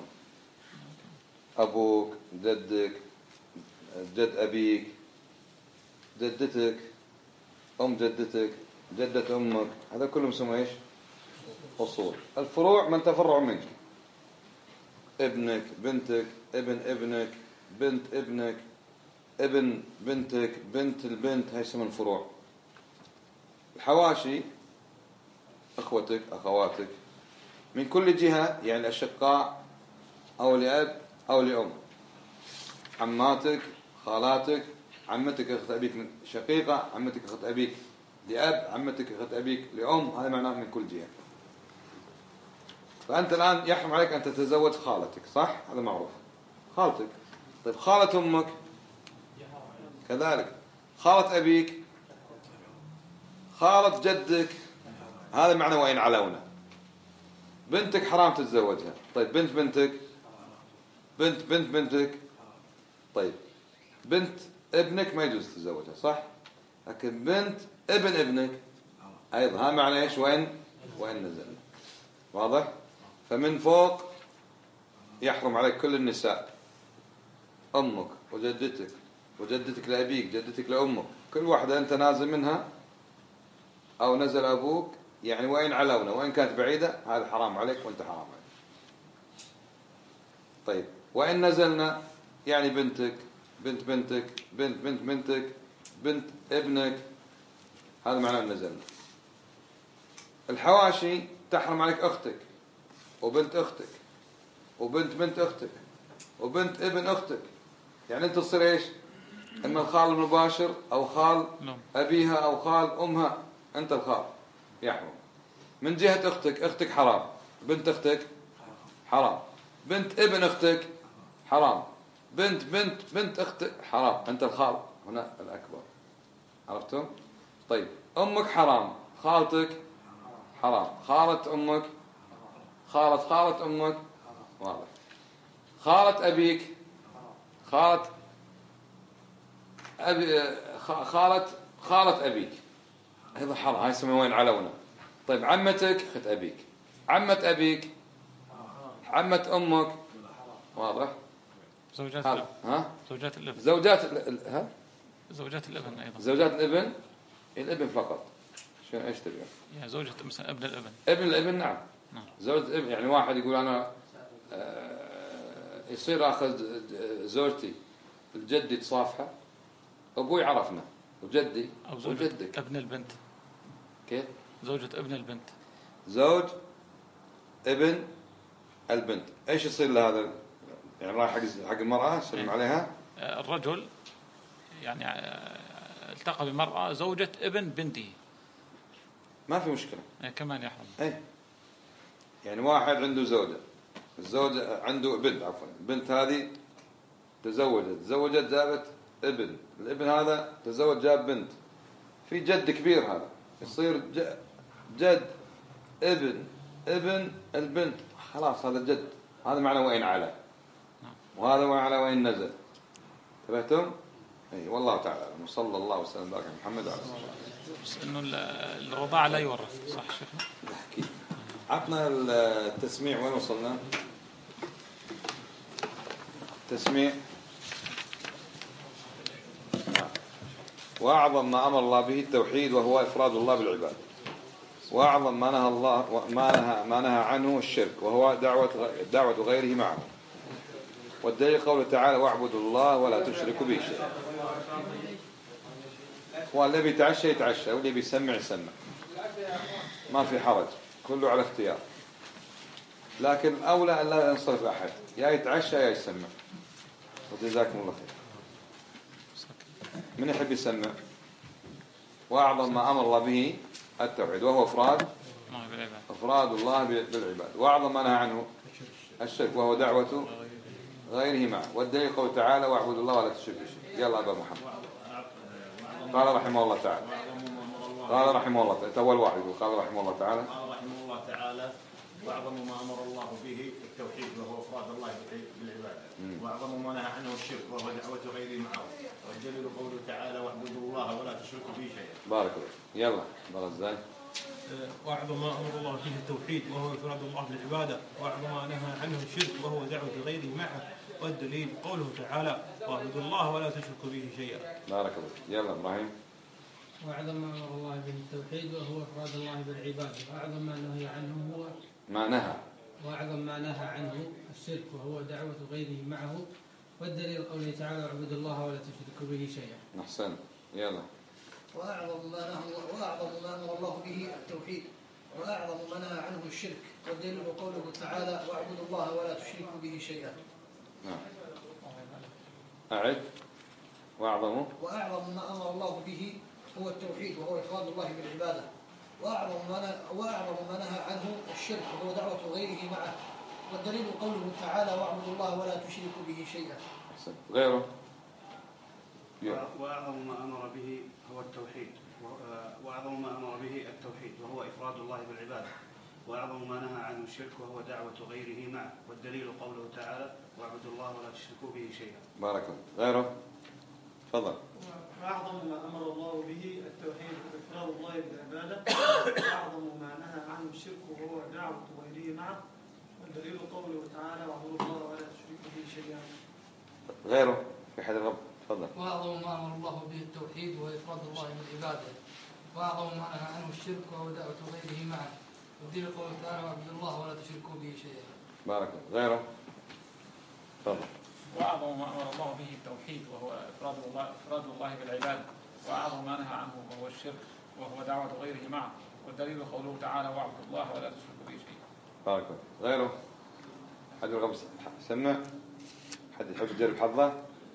أبوك جدك جد أبيك جدتك أم جدتك جدة أمك، هذا كلهم يسمى إيش؟ أصول. الفروع من تفرع منك، ابنك بنتك ابن ابنك بنت ابنك ابن بنتك بنت البنت، هاي يسمى الفروع. الحواشي أخوتك أخواتك من كل جهة، يعني أشقاء أو لأب أو لأم، عماتك خالاتك عمتك أخت أبيك شقيقة، عمتك أخت أبيك لأب، عمتك أخت أبيك لأم، هذا معناه من كل جهة. فأنت الآن يحرم عليك أن تتزوج خالتك، صح؟ هذا معروف، خالتك. طيب خالة أمك كذلك، خالة أبيك، خالة جدك، هذا معنى وإن علونا. بنتك حرام تتزوجها. طيب بنت بنتك، بنت بنت بنتك، طيب بنت ابنك ما يجوز تتزوجها، صح؟ لكن بنت ابن ابنك أيضا، هذا معنى إيش؟ وإن وإن نزلنا. واضح؟ فمن فوق يحرم عليك كل النساء، أمك وجدتك وجدتك لأبيك، جدتك لأمك، كل واحدة أنت نازل منها أو نزل أبوك، يعني وإن علونا، وإن كانت بعيدة، هذا حرام عليك وأنت حرام عليك. طيب وإن نزلنا يعني بنتك، بنت بنتك، بنت بنت بنتك، بنت ابنك، هذا معناه نزلنا. الحواشي تحرم عليك أختك وبنت أختك وبنت بنت أختك وبنت ابن أختك، يعني أنت تصير إيش؟ إما الخال المباشر أو خال أبيها أو خال أمها، أنت الخال يحرم. من جهة أختك، أختك حرام، بنت أختك حرام، بنت ابن أختك حرام، بنت بنت بنت أختك حرام، أنت الخال هنا الأكبر. عرفتم؟ طيب أمك حرام، خالتك حرام، خالة أمك، خالة خالة أمك، واضح. خالة أبيك، خالة أبي، خالة خالة أبيك هذا حرام، هاي يسمى وين علونا. طيب عمتك أخت أبيك، عمة أبيك، عمة أمك، واضح. زوجات الابن، ها زوجات الابن، زوجات ال... ها زوجات الابن أيضا، زوجات الابن، الابن فقط. شو ايش تبي؟ يعني زوجة مثلا ابن الابن، ابن الابن نعم. نعم. زوجة الابن يعني واحد يقول أنا يصير أخذ زوجتي الجدي تصافحه، أبوي عرفنا وجدي أو زوجة وجدك. ابن البنت. كيف؟ زوجة ابن البنت، زوج ابن البنت، ايش يصير لهذا؟ يعني راح حق حق المرأة سلم عليها. الرجل يعني التقى بمرأة زوجة ابن بنته، ما في مشكلة، كمان يحرم. اي يعني واحد عنده زوجة، الزوجة عنده بنت، عفوا البنت هذه تزوجت، تزوجت جابت ابن، الابن هذا تزوج جاب بنت، في جد كبير، هذا يصير جد ابن ابن البنت، خلاص هذا جد، هذا معنى وين على، وهذا معنى وين نزل. تفهمتم؟ اي والله تعالى. وصلى الله وسلم وبارك على محمد وعلى اله وصحبه. بس انه الرضاعة لا يورث، صح شيخنا؟ احكي. عطنا التسميع، وين وصلنا؟ تسميع. وأعظم ما أمر الله به التوحيد، وهو إفراد الله بالعبادة. وأعظم ما نهى الله ما نهى ما نهى عنه الشرك، وهو دعوة دعوة غيره معه. والدليل قوله تعالى: واعبدوا الله ولا تشركوا به شيئا. واللي بيتعشى يتعشى، واللي بيسمع يسمع، ما في حرج، كله على اختيار. لكن أولى أن لا ينصرف أحد، يا يتعشى يا يسمع. وجزاكم الله خير. من يحب يسمع؟ وأعظم ما أمر الله به التوحيد، وهو إفراد إفراد الله بالعباد. وأعظم ما نهى عنه الشرك، وهو دعوة غيره معه. والدليل قوله تعالى: واعبدوا الله ولا تشركوا به. يلا أبا محمد. قال رحمه الله تعالى قال رحمه الله تعالى أول واحد يقول قال رحمه الله تعالى قال رحمه الله تعالى: واعظم ما امر الله به التوحيد، وهو افراد الله بالعباده. واعظم ما نهى عنه الشرك، وهو دعوه غيره معه. والدليل قوله تعالى: واعبدوا الله ولا تشركوا به شيئا. بارك الله. يلا بارك ازاي. واعظم ما امر الله به التوحيد، وهو افراد الله بالعباده. واعظم ما نهى عنه الشرك، وهو دعوه غيره معه. والدليل قوله تعالى: واعبدوا الله ولا تشركوا به شيئا. بارك الله. يلا ابراهيم. واعظم ما امر الله به التوحيد، وهو افراد الله بالعباده. واعظم ما نهي عنه هو ما نهى واعظم ما نهى عنه الشرك، وهو دعوه غيره معه. والدليل قوله تعالى: واعبدوا الله ولا تشركوا به شيئا. احسن. يلا. واعظم ما نهى واعظم ما امر الله به التوحيد، واعظم ما نهى عنه الشرك. والدليل قوله تعالى: واعبدوا الله ولا تشركوا به شيئا. نعم. أعد. وأعظم وأعظم ما أمر الله به هو التوحيد وهو إفراد الله بالعبادة، وأعظم ما وأعظم ما نهى عنه الشرك وهو دعوة غيره معه، والدليل قوله تعالى واعبدوا الله ولا تشركوا به شيئا. غيره. وأعظم ما أمر به هو التوحيد وأعظم ما أمر به التوحيد وهو إفراد الله بالعبادة، وأعظم ما نهى عنه الشرك وهو دعوة غيره معه، والدليل قوله تعالى واعبدوا الله ولا تشركوا به شيئا. بارك الله. غيره. تفضل. وأعظم ما أمر الله به التوحيد وإفراد الله بالعبادة، وأعظم ما نهى عنه الشرك وهو دعوة غيره معه، والدليل قوله تعالى واعبدوا الله ولا تشركوا به شيئا. غيره في حد الرب. تفضل. وأعظم ما أمر الله به التوحيد وهو إفراد الله بالعبادة، وأعظم ما نهى عنه الشرك وهو دعوة غيره معه، والدليل قوله تعالى واعبدوا الله ولا تشركوا به شيئا. بارك الله. غيره. تفضل. وأعظم ما أمر الله به التوحيد وهو إفراد الله إفراد الله بالعبادة، وأعظم ما نهى عنه وهو الشرك وهو دعوة غيره معه، والدليل قوله تعالى واعبدوا الله ولا تشركوا به شيئا. بارك الله. غيره. حد الغمس سمع. حد يحب يجرب حظه؟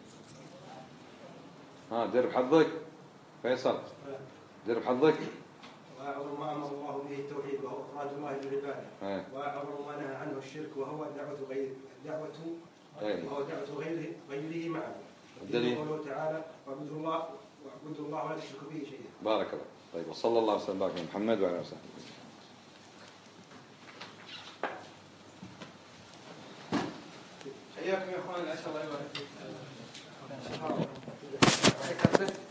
ها جرب حظك. فيصل جرب حظك. وأعظم ما أمر الله به التوحيد وهو إفراد الله بالعبادة، وأعظم ما نهى عنه الشرك وهو دعوة غير دعوة وهو دعوة غيره غيره معه، الدليل قوله تعالى واعبدوا الله واعبدوا الله ولا تشركوا به شيئا. بارك الله. طيب وصلى الله وسلم على محمد وعلى آله وصحبه. حياكم يا اخوان العشاء الله يبارك فيك.